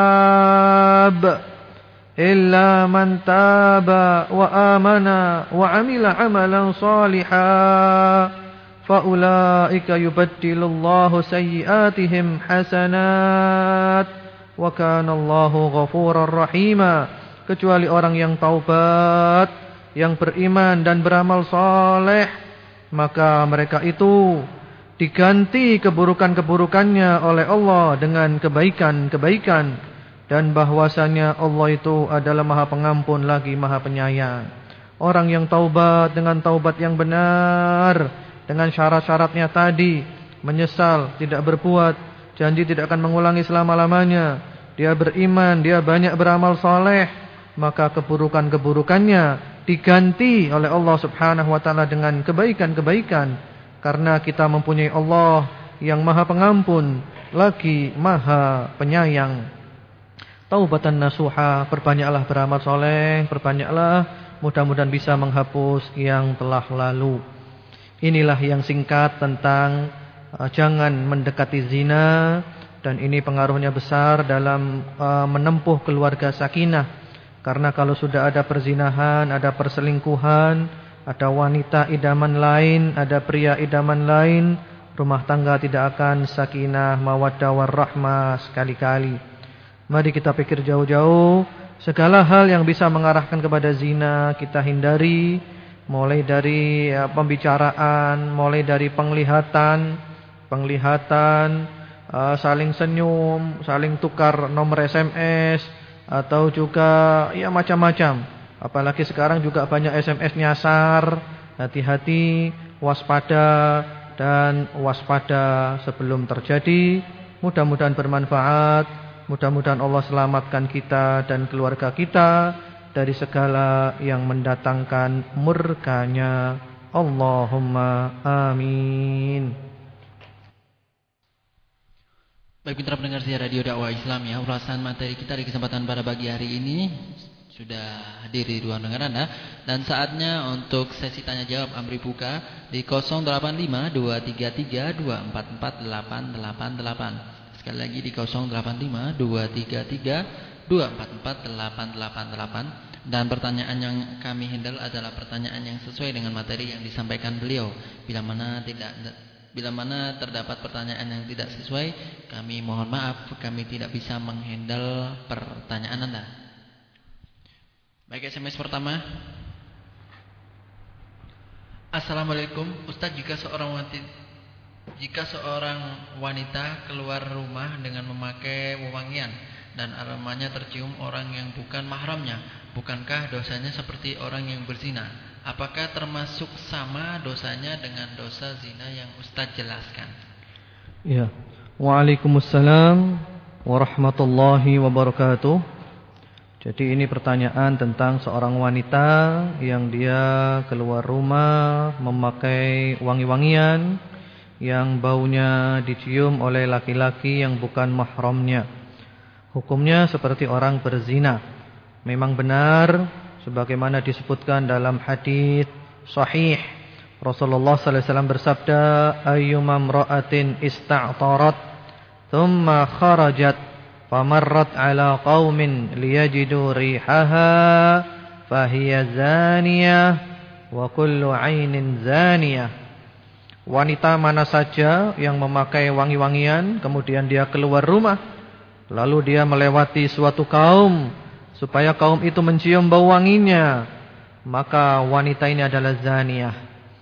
taba wa amana wa amila amalan salihah faulaika yubaddilullahu sayyiatihim hasanat wa kana Allahu ghafurar rahima. Kecuali orang yang taubat, yang beriman dan beramal saleh, maka mereka itu diganti keburukan-keburukannya oleh Allah dengan kebaikan-kebaikan, dan bahwasanya Allah itu adalah Maha Pengampun lagi Maha Penyayang. Orang yang taubat dengan taubat yang benar, dengan syarat-syaratnya tadi, menyesal, tidak berbuat, janji tidak akan mengulangi selama-lamanya, dia beriman, dia banyak beramal saleh, maka keburukan-keburukannya diganti oleh Allah Subhanahu wa taala dengan kebaikan-kebaikan, karena kita mempunyai Allah yang Maha Pengampun lagi Maha Penyayang. Taubatan nasuha, perbanyaklah beramal saleh, perbanyaklah, mudah-mudahan bisa menghapus yang telah lalu. Inilah yang singkat tentang jangan mendekati zina, dan ini pengaruhnya besar dalam menempuh keluarga sakinah. Karena kalau sudah ada perzinahan, ada perselingkuhan, ada wanita idaman lain, ada pria idaman lain, rumah tangga tidak akan sakinah, mawaddah warahmah sekali-kali. Mari kita pikir jauh-jauh, segala hal yang bisa mengarahkan kepada zina kita hindari, mulai dari pembicaraan, mulai dari penglihatan, saling senyum, saling tukar nomor SMS, atau juga ya macam-macam. Apalagi sekarang juga banyak SMS nyasar. Hati-hati, waspada dan waspada sebelum terjadi. Mudah-mudahan bermanfaat. Mudah-mudahan Allah selamatkan kita dan keluarga kita dari segala yang mendatangkan murkanya. Allahumma amin. Baik, mitra pendengar siar Radio Dakwah Islam ya, ulasan materi kita di kesempatan pada pagi hari ini sudah hadir di ruang dengar Anda, dan saatnya untuk sesi tanya jawab Amri buka di 085233244888. Sekali lagi di 085233244888. Dan pertanyaan yang kami handle adalah pertanyaan yang sesuai dengan materi yang disampaikan beliau. Bila mana terdapat pertanyaan yang tidak sesuai, kami mohon maaf, kami tidak bisa menghandle pertanyaan Anda. Baik, SMS pertama. Assalamualaikum Ustaz, jika seorang wanita keluar rumah dengan memakai wewangian dan aromanya tercium orang yang bukan mahramnya, bukankah dosanya seperti orang yang berzina? Apakah termasuk sama dosanya dengan dosa zina yang Ustaz jelaskan? Ya. Waalaikumsalam warahmatullahi wabarakatuh. Jadi ini pertanyaan tentang seorang wanita yang dia keluar rumah memakai wangi-wangian yang baunya dicium oleh laki-laki yang bukan mahramnya. Hukumnya seperti orang berzina. Memang benar sebagaimana disebutkan dalam hadis sahih, Rasulullah sallallahu alaihi wasallam bersabda, ayyuma imra'atin ista'tarat thumma kharajat famarrat ala qaumin liyajidu rihaha fahiya zaniyah wa kullu 'ainin zaniyah. Wanita mana saja yang memakai wangi-wangian kemudian dia keluar rumah lalu dia melewati suatu kaum supaya kaum itu mencium bau wanginya, maka wanita ini adalah zaniyah.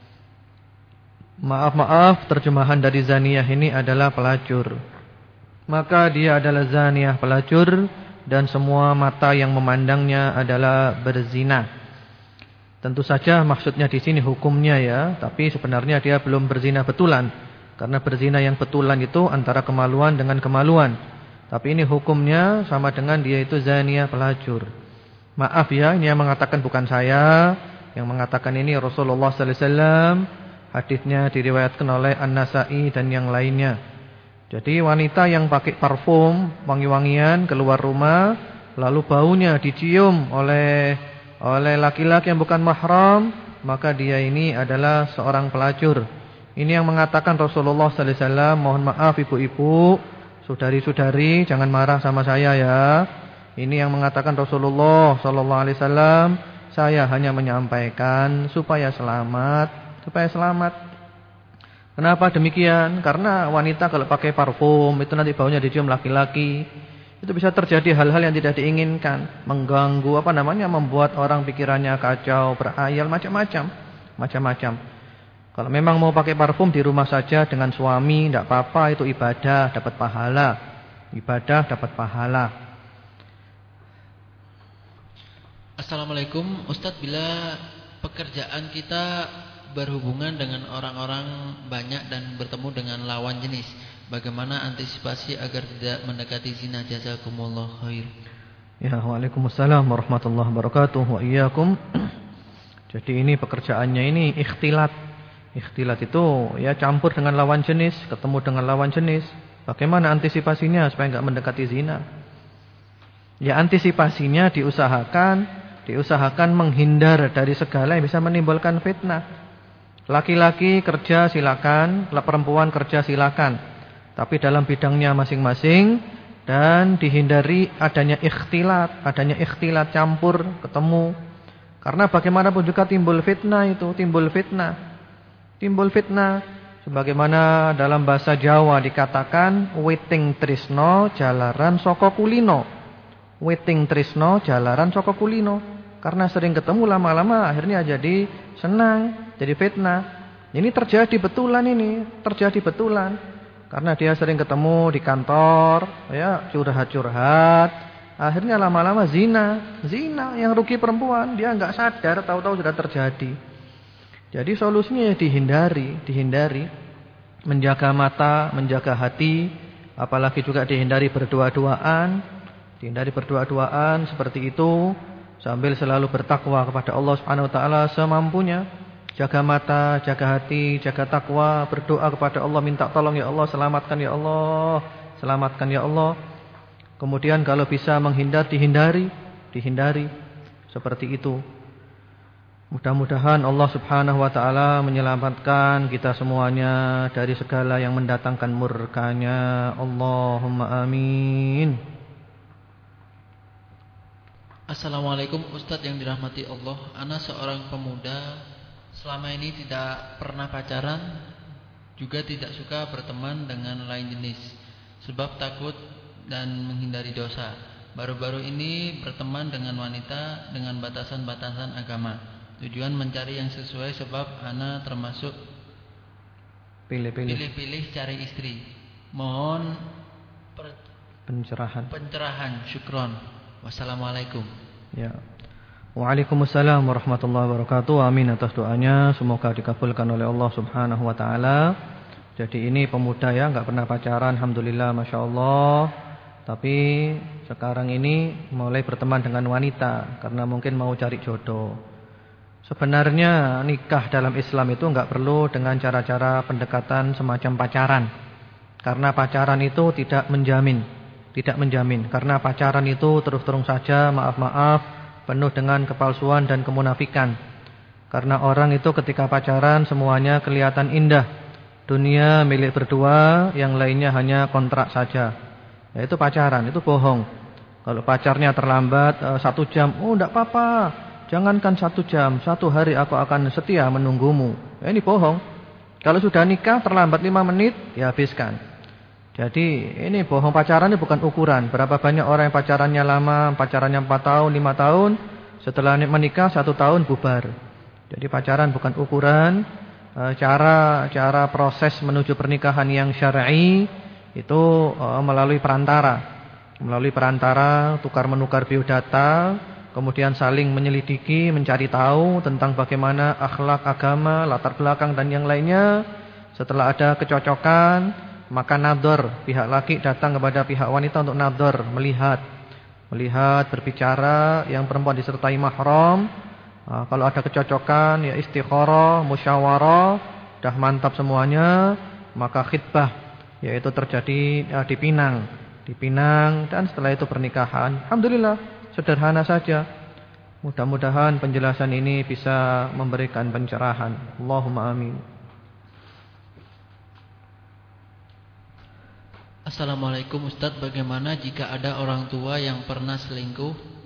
Maaf, terjemahan dari zaniyah ini adalah pelacur. Maka dia adalah zaniyah, pelacur, dan semua mata yang memandangnya adalah berzina. Tentu saja maksudnya di sini hukumnya ya, tapi sebenarnya dia belum berzina betulan. Karena berzina yang betulan itu antara kemaluan dengan kemaluan. Tapi ini hukumnya sama dengan dia itu zaniyah, pelacur. Maaf ya, ini yang mengatakan bukan saya, yang mengatakan ini Rasulullah sallallahu alaihi wasallam. Hadisnya diriwayatkan oleh An-Nasa'i dan yang lainnya. Jadi wanita yang pakai parfum, wangi-wangian keluar rumah, lalu baunya dicium oleh laki-laki yang bukan mahram, maka dia ini adalah seorang pelacur. Ini yang mengatakan Rasulullah sallallahu alaihi wasallam. Mohon maaf ibu-ibu, saudari-saudari, jangan marah sama saya ya. Ini yang mengatakan Rasulullah sallallahu alaihi wasallam. Saya hanya menyampaikan supaya selamat. Kenapa demikian? Karena wanita kalau pakai parfum itu nanti baunya dicium laki-laki. Itu bisa terjadi hal-hal yang tidak diinginkan, mengganggu membuat orang pikirannya kacau, berayal, macam-macam. Kalau memang mau pakai parfum di rumah saja dengan suami tidak apa-apa, itu ibadah, dapat pahala. Ibadah dapat pahala. Assalamualaikum Ustadz, bila pekerjaan kita berhubungan dengan orang-orang banyak dan bertemu dengan lawan jenis, bagaimana antisipasi agar tidak mendekati zina? Jazakumullah khair. Ya, waalaikumsalam warahmatullahi wabarakatuh. Wa iyyakum. Jadi ini pekerjaannya ini ikhtilat. Ikhtilat itu ya campur dengan lawan jenis, ketemu dengan lawan jenis. Bagaimana antisipasinya supaya enggak mendekati zina? Ya antisipasinya diusahakan menghindar dari segala yang bisa menimbulkan fitnah. Laki-laki kerja silakan, perempuan kerja silakan, tapi dalam bidangnya masing-masing, dan dihindari adanya ikhtilat campur, ketemu. Karena bagaimanapun juga timbul fitnah. Sebagaimana dalam bahasa Jawa dikatakan weting trisno jalaran saka kulino. Weting trisno jalaran saka kulino. Karena sering ketemu lama-lama akhirnya jadi senang, jadi fitnah. Ini terjadi betulan. Karena dia sering ketemu di kantor, ya curhat-curhat, akhirnya lama-lama zina yang rugi perempuan, dia enggak sadar, tahu-tahu sudah terjadi. Jadi solusinya dihindari, menjaga mata, menjaga hati, apalagi juga dihindari berdua-duaan seperti itu, sambil selalu bertakwa kepada Allah Subhanahu wa taala semampunya. Jaga mata, jaga hati, jaga takwa, berdoa kepada Allah, minta tolong ya Allah, selamatkan ya Allah. Kemudian kalau bisa menghindar, dihindari seperti itu. Mudah-mudahan Allah Subhanahu wa taala menyelamatkan kita semuanya dari segala yang mendatangkan murkanya. Allahumma amin. Assalamualaikum Ustadz yang dirahmati Allah. Ana seorang pemuda, selama ini tidak pernah pacaran, juga tidak suka berteman dengan lain jenis, sebab takut dan menghindari dosa. Baru-baru ini berteman dengan wanita dengan batasan-batasan agama. Tujuan mencari yang sesuai, sebab ana termasuk pilih-pilih cari istri. Mohon pencerahan. Syukron. Wassalamualaikum. Ya. Waalaikumsalam warahmatullahi wabarakatuh. Amin atas doanya, semoga dikabulkan oleh Allah Subhanahu wa taala. Jadi ini pemuda ya, enggak pernah pacaran, alhamdulillah, masyaallah. Tapi sekarang ini mulai berteman dengan wanita karena mungkin mau cari jodoh. Sebenarnya nikah dalam Islam itu enggak perlu dengan cara-cara pendekatan semacam pacaran. Karena pacaran itu tidak menjamin. Karena pacaran itu terus terang saja, maaf, penuh dengan kepalsuan dan kemunafikan. Karena orang itu ketika pacaran semuanya kelihatan indah. Dunia milik berdua, yang lainnya hanya kontrak saja. Ya, itu pacaran, itu bohong. Kalau pacarnya terlambat 1 jam, oh enggak apa-apa. Jangankan 1 jam, 1 hari aku akan setia menunggumu. Ya, ini bohong. Kalau sudah nikah terlambat 5 menit, ya habiskan. Jadi ini bohong. Pacaran ini bukan ukuran. Berapa banyak orang yang pacarannya lama, pacarannya 4 tahun, 5 tahun, setelah menikah 1 tahun bubar. Jadi pacaran bukan ukuran. Cara proses menuju pernikahan yang syar'i itu melalui perantara. Melalui perantara, tukar-menukar biodata, kemudian saling menyelidiki, mencari tahu tentang bagaimana akhlak, agama, latar belakang dan yang lainnya. Setelah ada kecocokan, maka nador, pihak laki datang kepada pihak wanita untuk nador, melihat, berbicara, yang perempuan disertai mahram. Kalau ada kecocokan, ya istikharah, musyawarah, dah mantap semuanya, maka khitbah, yaitu terjadi di Pinang, dan setelah itu pernikahan. Alhamdulillah, sederhana saja. Mudah-mudahan penjelasan ini bisa memberikan pencerahan. Allahumma amin. Assalamualaikum Ustadz, bagaimana jika ada orang tua yang pernah selingkuh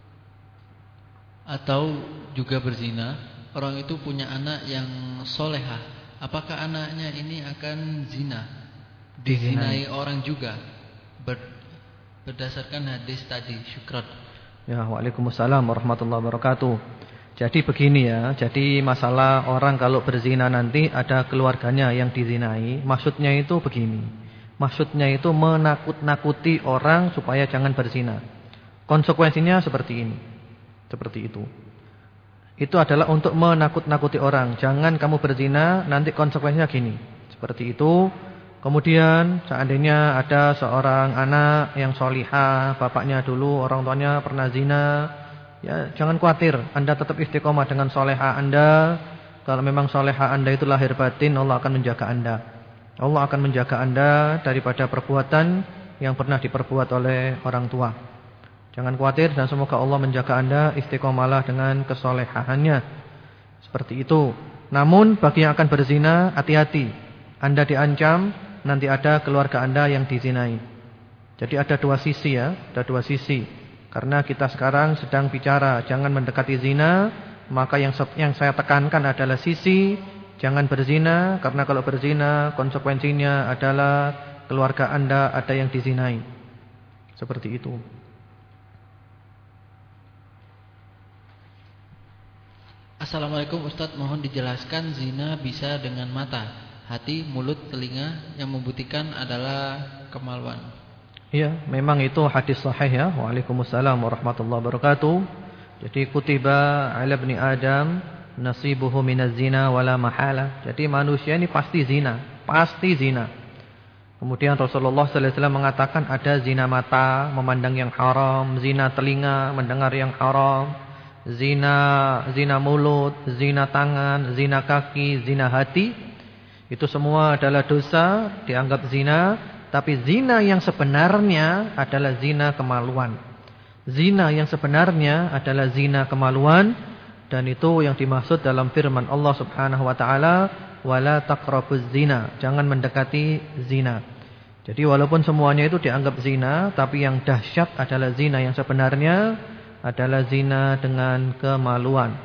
atau juga berzina? Orang itu punya anak yang solehah. Apakah anaknya ini akan zina? Dizinai orang juga berdasarkan hadis tadi. Syukran. Ya, waalaikumsalam warahmatullahi wabarakatuh. Jadi begini ya. Jadi masalah orang kalau berzina nanti ada keluarganya yang dizinai. Maksudnya itu begini. Maksudnya itu menakut-nakuti orang supaya jangan berzina. Konsekuensinya seperti ini. Seperti itu. Itu adalah untuk menakut-nakuti orang. Jangan kamu berzina, nanti konsekuensinya gini. Seperti itu. Kemudian seandainya ada seorang anak yang solihah, bapaknya dulu orang tuanya pernah zina, ya jangan khawatir, Anda tetap istiqomah dengan solehah Anda. Kalau memang solehah Anda itu lahir batin, Allah akan menjaga Anda. Allah akan menjaga Anda daripada perbuatan yang pernah diperbuat oleh orang tua. Jangan khawatir dan semoga Allah menjaga Anda, istiqomalah dengan kesolehaannya. Seperti itu. Namun bagi yang akan berzina, hati-hati. Anda diancam, nanti ada keluarga Anda yang dizinai. Jadi ada 2 sisi ya, ada 2 sisi. Karena kita sekarang sedang bicara jangan mendekati zina, maka yang saya tekankan adalah sisi jangan berzina, karena kalau berzina konsekuensinya adalah keluarga Anda ada yang dizinai. Seperti itu. Assalamualaikum Ustadz, mohon dijelaskan zina bisa dengan mata, hati, mulut, telinga. Yang membuktikan adalah kemaluan. Iya, memang itu hadis sahih ya. Waalaikumsalam warahmatullahi wabarakatuh. Jadi kutiba 'ala ibni Adam nasibuhu minaz zina wala mahala. Jadi manusia ini pasti zina, pasti zina. Kemudian Rasulullah sallallahu alaihi wasallam mengatakan ada zina mata, memandang yang haram, zina telinga, mendengar yang haram, zina mulut, zina tangan, zina kaki, zina hati. Itu semua adalah dosa, dianggap zina. Tapi zina yang sebenarnya adalah zina kemaluan. Zina yang sebenarnya adalah zina kemaluan. Dan itu yang dimaksud dalam firman Allah subhanahu wa ta'ala, wala taqrabuz zina, jangan mendekati zina. Jadi walaupun semuanya itu dianggap zina, tapi yang dahsyat adalah zina yang sebenarnya adalah zina dengan kemaluan.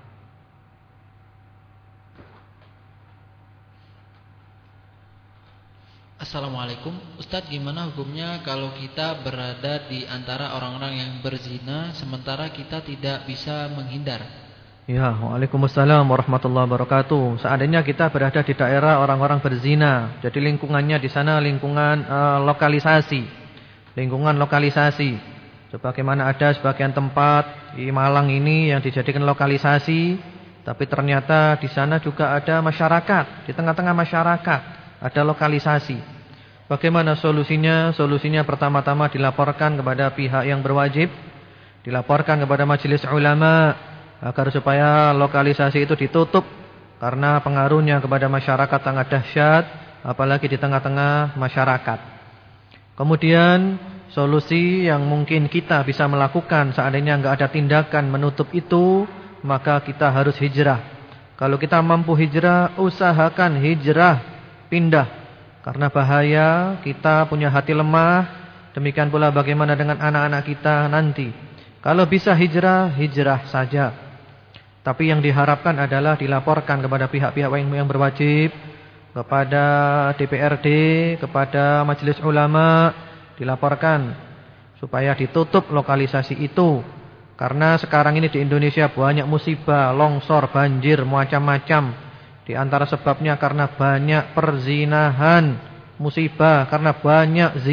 Assalamualaikum Ustadz, gimana hukumnya kalau kita berada di antara orang-orang yang berzina sementara kita tidak bisa menghindar? Ya, waalaikumsalam warahmatullahi wabarakatuh. Seandainya kita berada di daerah orang-orang berzina, jadi lingkungannya di sana lingkungan lokalisasi. Lingkungan lokalisasi. Sebagaimana ada sebagian tempat di Malang ini yang dijadikan lokalisasi, tapi ternyata di sana juga ada masyarakat, di tengah-tengah masyarakat ada lokalisasi. Bagaimana solusinya? Solusinya pertama-tama dilaporkan kepada pihak yang berwajib, dilaporkan kepada majelis ulama agar supaya lokalisasi itu ditutup karena pengaruhnya kepada masyarakat sangat dahsyat, apalagi di tengah-tengah masyarakat. Kemudian solusi yang mungkin kita bisa melakukan seandainya enggak ada tindakan menutup itu, maka kita harus hijrah. Kalau kita mampu hijrah, usahakan hijrah, pindah. Karena bahaya, kita punya hati lemah, Demikian pula bagaimana dengan anak-anak kita nanti. Kalau bisa hijrah, hijrah saja. Tapi yang diharapkan adalah dilaporkan kepada pihak-pihak yang berwajib, kepada DPRD, kepada majelis ulama, dilaporkan supaya ditutup lokalisasi itu. Karena sekarang ini di Indonesia banyak musibah, longsor, banjir, macam-macam. Di antara sebabnya karena banyak perzinahan, musibah karena banyak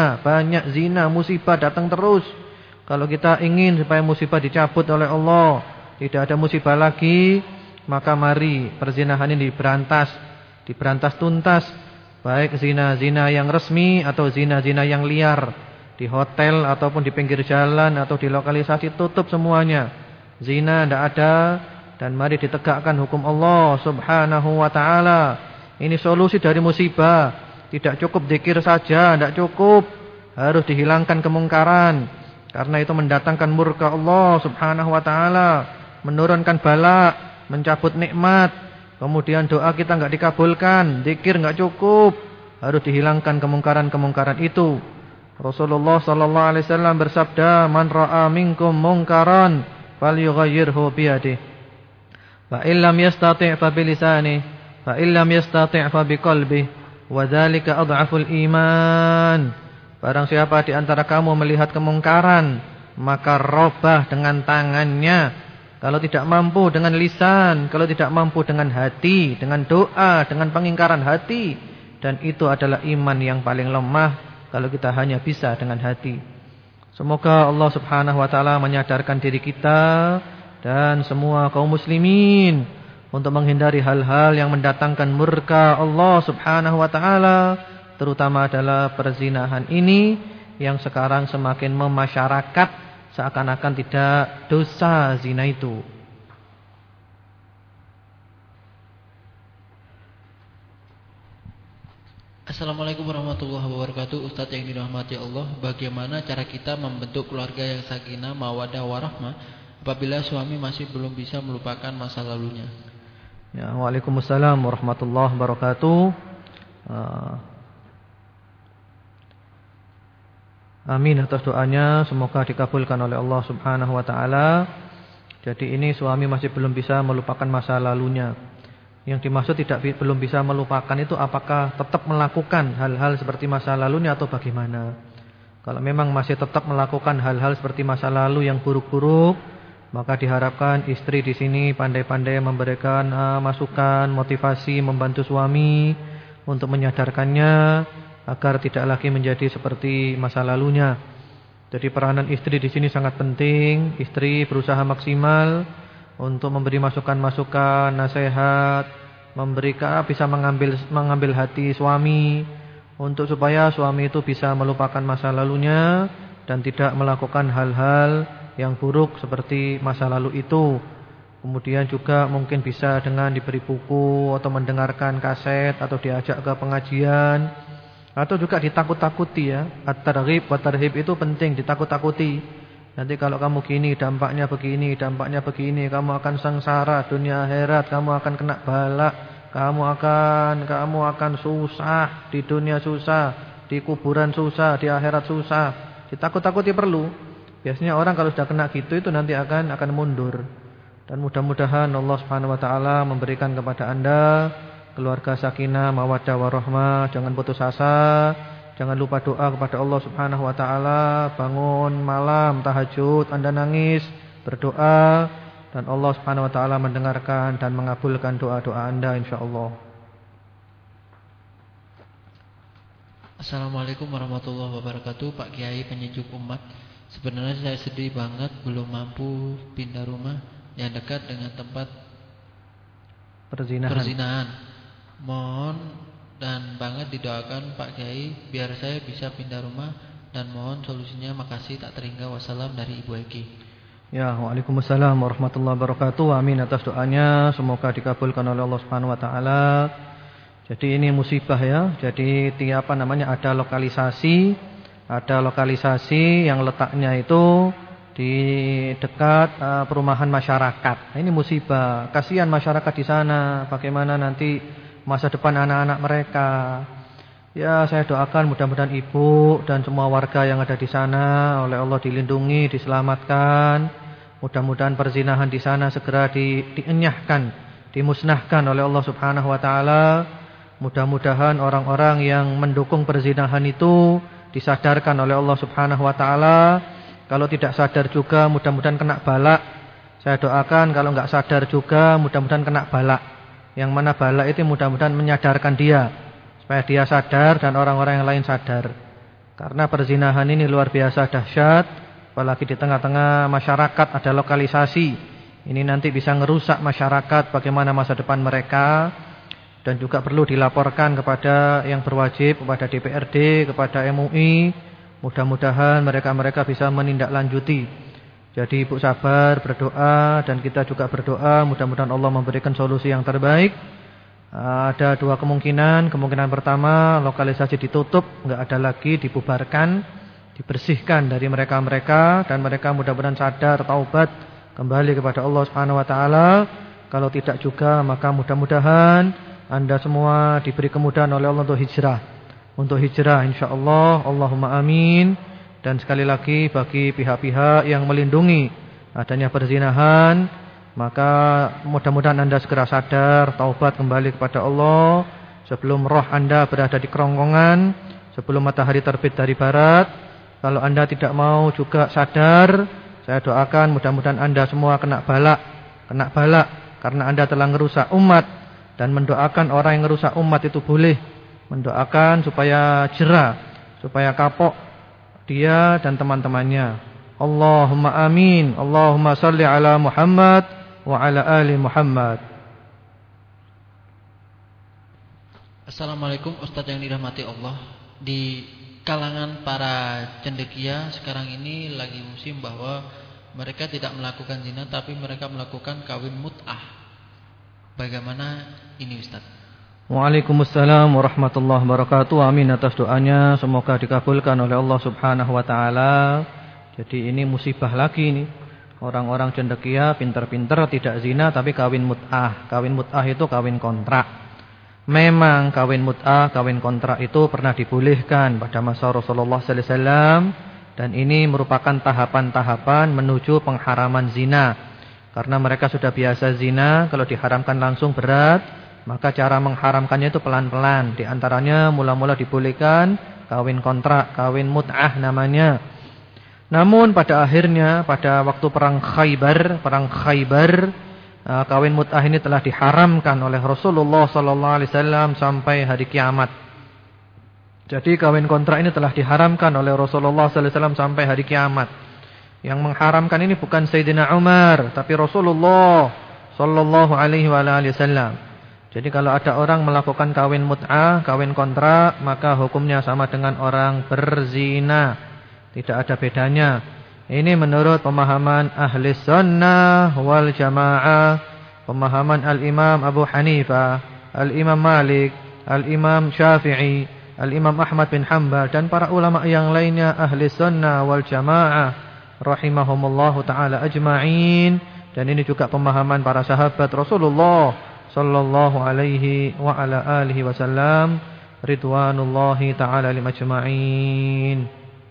zina, musibah datang terus. Kalau kita ingin supaya musibah dicabut oleh Allah, tidak ada musibah lagi, maka mari perzinahan ini diberantas tuntas. Baik zina-zina yang resmi atau zina-zina yang liar, di hotel ataupun di pinggir jalan atau di lokalisasi, tutup semuanya. Zina tidak ada, dan mari ditegakkan hukum Allah Subhanahu wa ta'ala. Ini solusi dari musibah. Tidak cukup zikir saja, tidak cukup. Harus dihilangkan kemungkaran. Karena itu mendatangkan murka Allah Subhanahu wa ta'ala, menurunkan bala, mencabut nikmat. Kemudian doa kita enggak dikabulkan, zikir enggak cukup. Harus dihilangkan kemungkaran-kemungkaran itu. Rasulullah sallallahu alaihi wasallam bersabda, "Man ra'a minkum munkaran falyughayyirhu biyadihi. Fa illam yastati' fa bilisanihi, fa illam yastati' fa biqalbihi, wa dzalika adhaful iman." Barang siapa di antara kamu melihat kemungkaran, maka robah dengan tangannya. Kalau tidak mampu dengan lisan, kalau tidak mampu dengan hati, dengan doa, dengan pengingkaran hati, dan itu adalah iman yang paling lemah kalau kita hanya bisa dengan hati. Semoga Allah Subhanahu wa ta'ala menyadarkan diri kita dan semua kaum muslimin untuk menghindari hal-hal yang mendatangkan murka Allah Subhanahu wa ta'ala, terutama adalah perzinahan ini yang sekarang semakin memasyarakat, seakan-akan tidak dosa zina itu. Assalamualaikum warahmatullahi wabarakatuh. Ustadz yang dirahmati Allah, bagaimana cara kita membentuk keluarga yang sakinah, mawaddah, warahmah apabila suami masih belum bisa melupakan masa lalunya? Ya, waalaikumsalam warahmatullahi wabarakatuh. Amin atas doanya, semoga dikabulkan oleh Allah Subhanahu wa ta'ala. Jadi ini suami masih belum bisa melupakan masa lalunya. Yang dimaksud belum bisa melupakan itu apakah tetap melakukan hal-hal seperti masa lalunya atau bagaimana? Kalau memang masih tetap melakukan hal-hal seperti masa lalu yang buruk-buruk, maka diharapkan istri di sini pandai-pandai memberikan masukan, motivasi, membantu suami untuk menyadarkannya agar tidak lagi menjadi seperti masa lalunya. Jadi peranan istri di sini sangat penting. Istri berusaha maksimal untuk memberi masukan-masukan, nasihat, bisa mengambil hati suami untuk supaya suami itu bisa melupakan masa lalunya dan tidak melakukan hal-hal yang buruk seperti masa lalu itu. Kemudian juga mungkin bisa dengan diberi buku atau mendengarkan kaset atau diajak ke pengajian, atau juga ditakut-takuti ya. At-targhib wa tarhib itu penting, ditakut-takuti. Nanti kalau kamu gini dampaknya begini, kamu akan sengsara dunia akhirat, kamu akan kena bala, kamu akan susah di dunia, susah di kuburan, susah di akhirat, susah. Ditakut-takuti perlu. Biasanya orang kalau sudah kena gitu itu nanti akan mundur. Dan mudah-mudahan Allah Subhanahu wa taala memberikan kepada Anda keluarga sakinah, mawaddah, warahmah. Jangan putus asa. Jangan lupa doa kepada Allah Subhanahu wa ta'ala. Bangun malam tahajud, Anda nangis, berdoa, dan Allah Subhanahu wa ta'ala mendengarkan dan mengabulkan doa-doa Anda insyaallah. Assalamualaikum warahmatullahi wabarakatuh. Pak Kiai penyejuk umat, sebenarnya saya sedih banget belum mampu pindah rumah yang dekat dengan tempat perzinahan. Mohon dan banget didoakan Pak Kiai biar saya bisa pindah rumah, dan mohon solusinya. Makasih, tak terhingga. Wassalam dari Ibu Eki. Ya, waalaikumsalam warahmatullahi wabarakatuh. Amin atas doanya, semoga dikabulkan oleh Allah Subhanahu wa taala. Jadi ini musibah ya. Jadi ada lokalisasi yang letaknya itu di dekat perumahan masyarakat. Ini musibah. Kasihan masyarakat di sana. Bagaimana nanti masa depan anak-anak mereka. Ya, saya doakan mudah-mudahan ibu dan semua warga yang ada di sana oleh Allah dilindungi, diselamatkan. Mudah-mudahan perzinahan di sana segera dienyahkan, dimusnahkan oleh Allah Subhanahu wa taala. Mudah-mudahan orang-orang yang mendukung perzinahan itu disadarkan oleh Allah Subhanahu wa taala. Kalau tidak sadar juga mudah-mudahan kena bala. Saya doakan kalau enggak sadar juga mudah-mudahan kena bala. Yang mana bala itu mudah-mudahan menyadarkan dia, supaya dia sadar dan orang-orang yang lain sadar. Karena perzinahan ini luar biasa dahsyat, apalagi di tengah-tengah masyarakat ada lokalisasi. Ini nanti bisa ngerusak masyarakat, bagaimana masa depan mereka. Dan juga perlu dilaporkan kepada yang berwajib, kepada DPRD, kepada MUI. Mudah-mudahan mereka-mereka bisa menindaklanjuti. Jadi ibu sabar, berdoa, dan kita juga berdoa, mudah-mudahan Allah memberikan solusi yang terbaik. Ada dua kemungkinan. Kemungkinan pertama, lokalisasi ditutup, enggak ada lagi, dibubarkan, dibersihkan dari mereka-mereka, dan mereka mudah-mudahan sadar, taubat, kembali kepada Allah Subhanahu wa taala. Kalau tidak juga, maka mudah-mudahan Anda semua diberi kemudahan oleh Allah untuk hijrah. Untuk hijrah insyaallah, Allahumma amin. Dan sekali lagi bagi pihak-pihak yang melindungi adanya perzinahan, maka mudah-mudahan Anda segera sadar, taubat kembali kepada Allah sebelum roh Anda berada di kerongkongan, sebelum matahari terbit dari barat. Kalau Anda tidak mau juga sadar, saya doakan mudah-mudahan Anda semua kena bala karena Anda telah merusak umat. Dan mendoakan orang yang merusak umat itu boleh, mendoakan supaya jerah, supaya kapok dia dan teman-temannya. Allahumma amin. Allahumma salli ala Muhammad wa ala ali Muhammad. Assalamualaikum Ustadz yang dirahmati Allah. Di kalangan para cendekia sekarang ini lagi musim bahwa mereka tidak melakukan zina, tapi mereka melakukan kawin mut'ah. Bagaimana ini Ustadz? Waalaikumsalam warahmatullahi wabarakatuh. Amin atas doanya, semoga dikabulkan oleh Allah Subhanahu wa taala. Jadi ini musibah lagi nih. Orang-orang cendekia pintar-pintar tidak zina tapi kawin mut'ah. Kawin mut'ah itu kawin kontrak. Memang kawin mut'ah, kawin kontrak itu pernah dibolehkan pada masa Rasulullah sallallahu alaihi wasallam, dan ini merupakan tahapan-tahapan menuju pengharaman zina. Karena mereka sudah biasa zina, kalau diharamkan langsung berat. Maka cara mengharamkannya itu pelan-pelan. Di antaranya mula-mula dibolehkan kawin kontrak, kawin mut'ah namanya. Namun pada akhirnya pada waktu perang Khaybar, kawin mut'ah ini telah diharamkan oleh Rasulullah sallallahu alaihi wasallam sampai hari kiamat. Jadi kawin kontrak ini telah diharamkan oleh Rasulullah sallallahu alaihi wasallam sampai hari kiamat. Yang mengharamkan ini bukan Sayyidina Umar, tapi Rasulullah sallallahu alaihi wasallam. Jadi kalau ada orang melakukan kawin mut'ah, kawin kontrak, maka hukumnya sama dengan orang berzina. Tidak ada bedanya. Ini menurut pemahaman ahli sunnah wal jamaah, pemahaman al-imam Abu Hanifah, al-imam Malik, al-imam Syafi'i, al-imam Ahmad bin Hanbal, dan para ulama yang lainnya ahli sunnah wal jamaah rahimahumullahu ta'ala ajma'in. Dan ini juga pemahaman para sahabat Rasulullah sallallahu alaihi wa ala alihi wasallam ridwanullahi ta'ala limajma'in.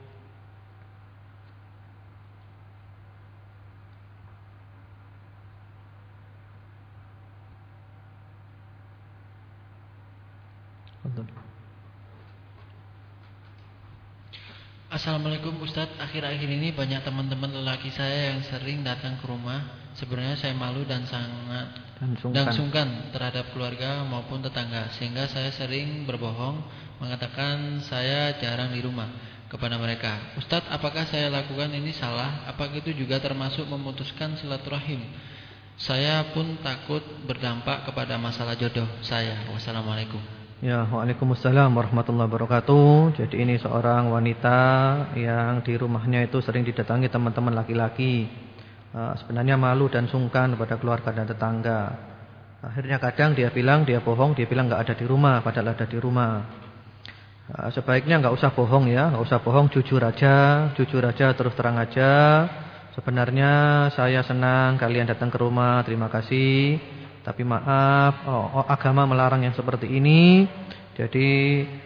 Assalamualaikum Ustadz. Akhir-akhir ini banyak teman-teman lelaki saya yang sering datang ke rumah. Sebenarnya saya malu dan sangat sungkan terhadap keluarga maupun tetangga, sehingga saya sering berbohong mengatakan saya jarang di rumah kepada mereka. Ustadz, apakah saya lakukan ini salah? Apakah itu juga termasuk memutuskan silaturahim? Saya pun takut berdampak kepada masalah jodoh saya. Wassalamualaikum. Ya, waalaikumsalam warahmatullahi wabarakatuh. Jadi ini seorang wanita yang di rumahnya itu sering didatangi teman-teman laki-laki. Sebenarnya malu dan sungkan kepada keluarga dan tetangga. Akhirnya kadang dia bilang dia bohong, dia bilang enggak ada di rumah, padahal ada di rumah. Sebaiknya enggak usah bohong ya, enggak usah bohong, jujur aja, terus terang aja. Sebenarnya saya senang kalian datang ke rumah, terima kasih. Tapi maaf, agama melarang yang seperti ini. Jadi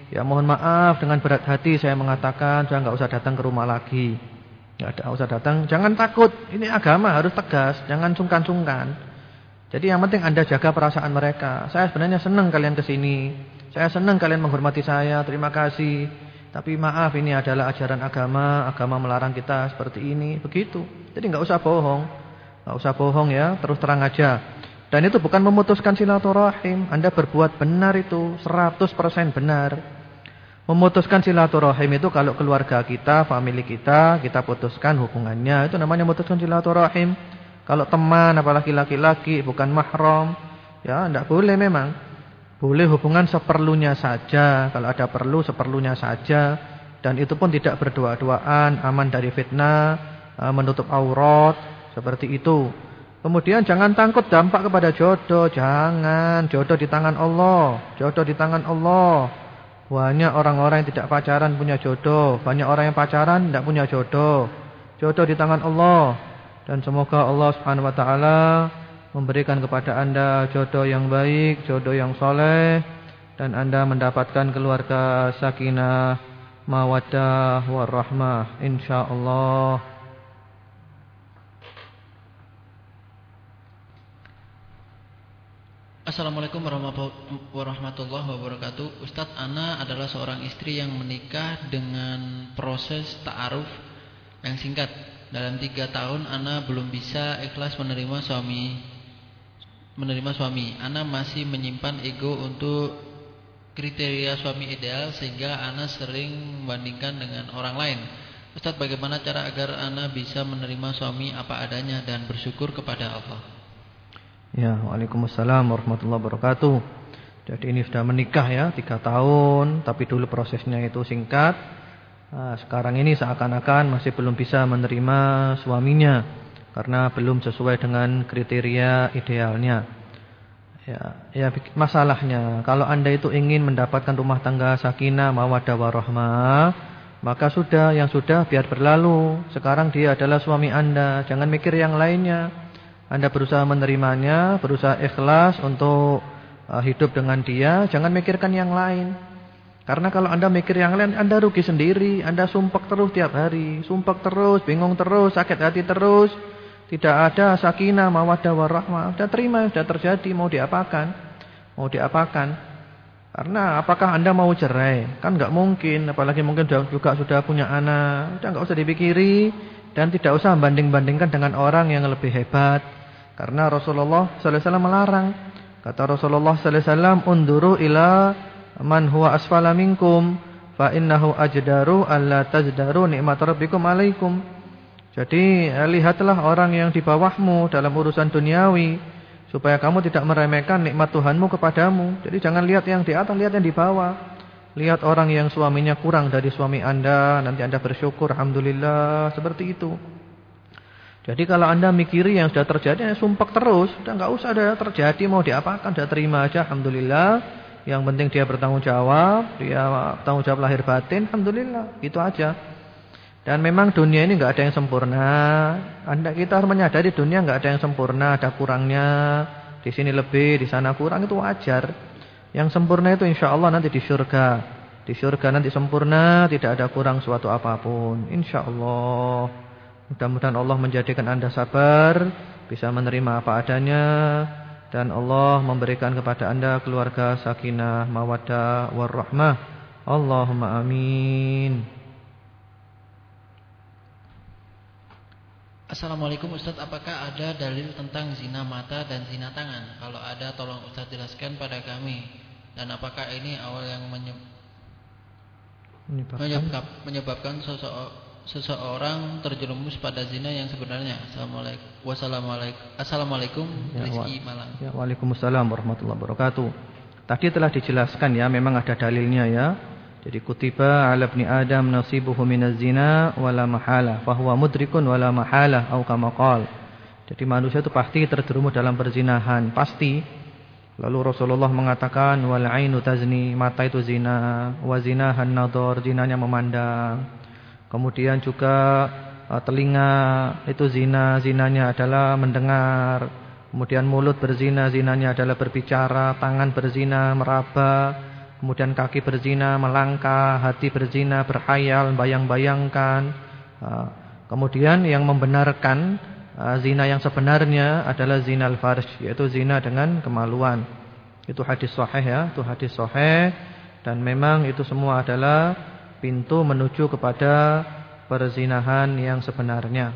ya mohon maaf dengan berat hati saya mengatakan saya enggak usah datang ke rumah lagi. Enggak usah datang, jangan takut. Ini agama harus tegas, jangan sungkan-sungkan. Jadi yang penting Anda jaga perasaan mereka. Saya sebenarnya senang kalian ke sini. Saya senang kalian menghormati saya. Terima kasih. Tapi maaf ini adalah ajaran agama. Agama melarang kita seperti ini. Begitu. Jadi enggak usah bohong. Enggak usah bohong ya. Terus terang aja. Dan itu bukan memutuskan silaturahim. Anda berbuat benar itu. 100% benar. Memutuskan silaturahim itu kalau keluarga kita, famili kita putuskan hubungannya. Itu namanya memutuskan silaturahim. Kalau teman apalagi laki-laki bukan mahram, ya enggak boleh memang. Boleh hubungan seperlunya saja, kalau ada perlu seperlunya saja, dan itu pun tidak berdua-duaan, aman dari fitnah, menutup aurat, seperti itu. Kemudian jangan takut dampak kepada jodoh, jangan. Jodoh di tangan Allah, jodoh di tangan Allah. Banyak orang-orang yang tidak pacaran punya jodoh, banyak orang yang pacaran tidak punya jodoh. Jodoh di tangan Allah. Dan semoga Allah Subhanahu wa taala memberikan kepada Anda jodoh yang baik, jodoh yang soleh, dan Anda mendapatkan keluarga sakinah, mawaddah, warahmah insyaallah. Assalamualaikum warahmatullahi wabarakatuh. Ustadz, ana adalah seorang istri yang menikah dengan proses ta'aruf yang singkat. Dalam 3 tahun ana belum bisa ikhlas menerima suami. Ana masih menyimpan ego untuk kriteria suami ideal sehingga ana sering membandingkan dengan orang lain. Ustadz, bagaimana cara agar ana bisa menerima suami apa adanya dan bersyukur kepada Allah? Ya, waalaikumsalam warahmatullahi wabarakatuh. Jadi ini sudah menikah ya 3 tahun, tapi dulu prosesnya itu singkat. Nah, sekarang ini seakan-akan masih belum bisa menerima suaminya karena belum sesuai dengan kriteria idealnya. Ya masalahnya kalau Anda itu ingin mendapatkan rumah tangga sakinah, mawaddah, warahmah, maka yang sudah biar berlalu. Sekarang dia adalah suami Anda, jangan mikir yang lainnya. Anda berusaha menerimanya, berusaha ikhlas untuk hidup dengan dia, jangan mikirkan yang lain. Karena kalau Anda mikir yang lain, Anda rugi sendiri. Anda sumpek terus tiap hari. Sumpek terus, bingung terus, sakit hati terus. Tidak ada sakinah, mawaddah, warahmah. Sudah terima, sudah terjadi. Mau diapakan? Karena apakah Anda mau cerai? Kan enggak mungkin. Apalagi mungkin juga sudah punya anak. Sudah enggak usah dipikiri. Dan tidak usah banding-bandingkan dengan orang yang lebih hebat. Karena Rasulullah SAW melarang. Kata Rasulullah SAW, unduru ila man huwa asfala minkum fa innahu ajdaru alla tajdaru nikmat rabbikum alaikum. Jadi lihatlah orang yang di bawahmu dalam urusan duniawi supaya kamu tidak meremehkan nikmat Tuhanmu kepadamu. Jadi jangan lihat yang di atas, lihat yang di bawah. Lihat orang yang suaminya kurang dari suami Anda, nanti Anda bersyukur alhamdulillah, seperti itu. Jadi kalau Anda mikiri yang sudah terjadi, sumpek terus, sudah enggak usah ada terjadi, mau diapakan, sudah terima aja alhamdulillah. Yang penting dia bertanggung jawab lahir batin, alhamdulillah, itu aja. Dan memang dunia ini enggak ada yang sempurna. Kita harus menyadari dunia enggak ada yang sempurna, ada kurangnya. Di sini lebih, di sana kurang, itu wajar. Yang sempurna itu insyaallah nanti di surga. Di surga nanti sempurna, tidak ada kurang suatu apapun, insyaallah. Mudah-mudahan Allah menjadikan Anda sabar, bisa menerima apa adanya. Dan Allah memberikan kepada Anda keluarga sakinah, mawaddah, warahmah. Allahumma amin. Assalamualaikum Ustadz, apakah ada dalil tentang zina mata dan zina tangan? Kalau ada tolong Ustadz jelaskan pada kami. Dan apakah ini awal yang menyebabkan seseorang terjerumus pada zina yang sebenarnya? Assalamualaikum. Rizki Malang. Ya, waalaikumsalam warahmatullahi wabarakatuh. Tadi telah dijelaskan ya, memang ada dalilnya ya. Jadi kutiba 'ala ibni Adam nasibuhu minaz zina wala mahala fa huwa mudrikun wala mahala au kama qala. Jadi manusia itu pasti terjerumus dalam perzinahan, pasti. Lalu Rasulullah mengatakan wal 'ainu tazni, mata itu zina, wa zinahan nadhar, zinanya memandang. Kemudian juga telinga itu zina, zinanya adalah mendengar. Kemudian mulut berzina, zinanya adalah berbicara. Tangan berzina, meraba. kemudian kaki berzina, melangkah, hati berzina, berkhayal, bayang-bayangkan. Kemudian yang membenarkan zina yang sebenarnya adalah zina al-farj, yaitu zina dengan kemaluan. Itu hadis sahih ya, itu hadis sahih, dan memang itu semua adalah pintu menuju kepada perzinahan yang sebenarnya.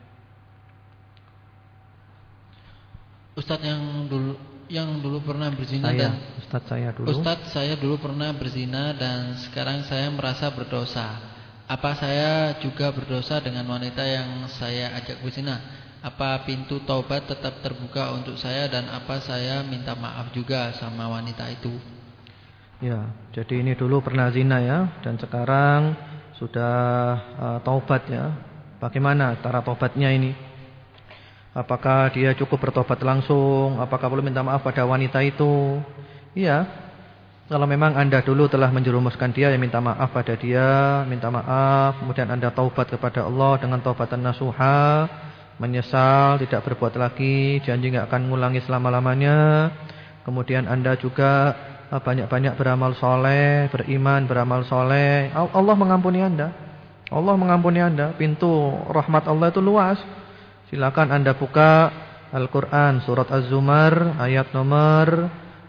Ustadz yang dulu pernah berzina Ustadz saya dulu pernah berzina dan sekarang saya merasa berdosa. Apa saya juga berdosa dengan wanita yang saya ajak berzina? Apa pintu taubat tetap terbuka untuk saya dan apa saya minta maaf juga sama wanita itu? Ya, jadi ini dulu pernah zina ya, dan sekarang sudah taubat ya. Bagaimana cara taubatnya ini? Apakah dia cukup bertobat langsung? Apakah perlu minta maaf pada wanita itu? Iya. Kalau memang Anda dulu telah menjerumuskan dia, ya minta maaf pada dia, minta maaf. Kemudian Anda taubat kepada Allah dengan taubatan nasuha, menyesal, tidak berbuat lagi, janji enggak akan mengulangi selama-lamanya. Kemudian Anda juga banyak-banyak beramal soleh, beriman, beramal soleh. Allah mengampuni Anda. Allah mengampuni Anda. Pintu rahmat Allah itu luas. Silakan Anda buka Al-Quran surat Az-Zumar ayat nomor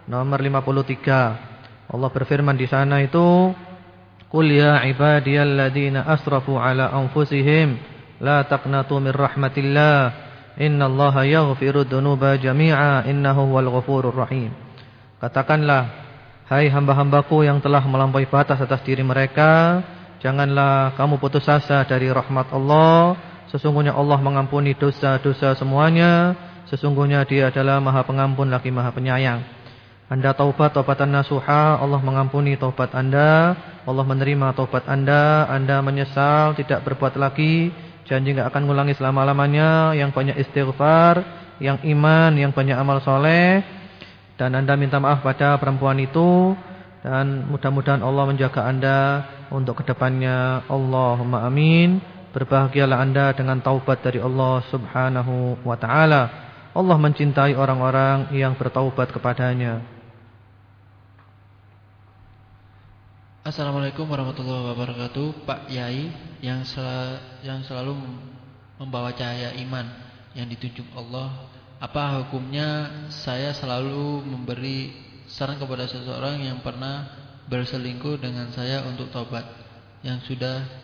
53. Allah berfirman di sana itu, "Qul ya ibadiyalladzina asrafu ala anfusihim la taqnatu min rahmatillah innallaha yaghfiru dzunuba jami'a innahu huwal ghafurur rahim." Katakanlah, hai hamba-hambaku yang telah melampaui batas atas diri mereka, janganlah kamu putus asa dari rahmat Allah. Sesungguhnya Allah mengampuni dosa-dosa semuanya. Sesungguhnya Dia adalah Maha Pengampun lagi Maha Penyayang. Anda taubat, taubatan nasuha, Allah mengampuni taubat Anda. Allah menerima taubat Anda. Anda menyesal, tidak berbuat lagi, janji enggak akan mengulangi selama-lamanya. Yang banyak istighfar, yang iman, yang banyak amal soleh. Dan Anda minta maaf pada perempuan itu. Dan mudah-mudahan Allah menjaga Anda untuk kedepannya. Allahumma amin. Berbahagialah Anda dengan taubat dari Allah Subhanahu wa ta'ala. Allah mencintai orang-orang yang bertaubat kepadanya. Assalamualaikum warahmatullahi wabarakatuh. Pak Yai yang selalu membawa cahaya iman yang ditunjuk Allah, apa hukumnya saya selalu memberi saran kepada seseorang yang pernah berselingkuh dengan saya untuk taubat yang sudah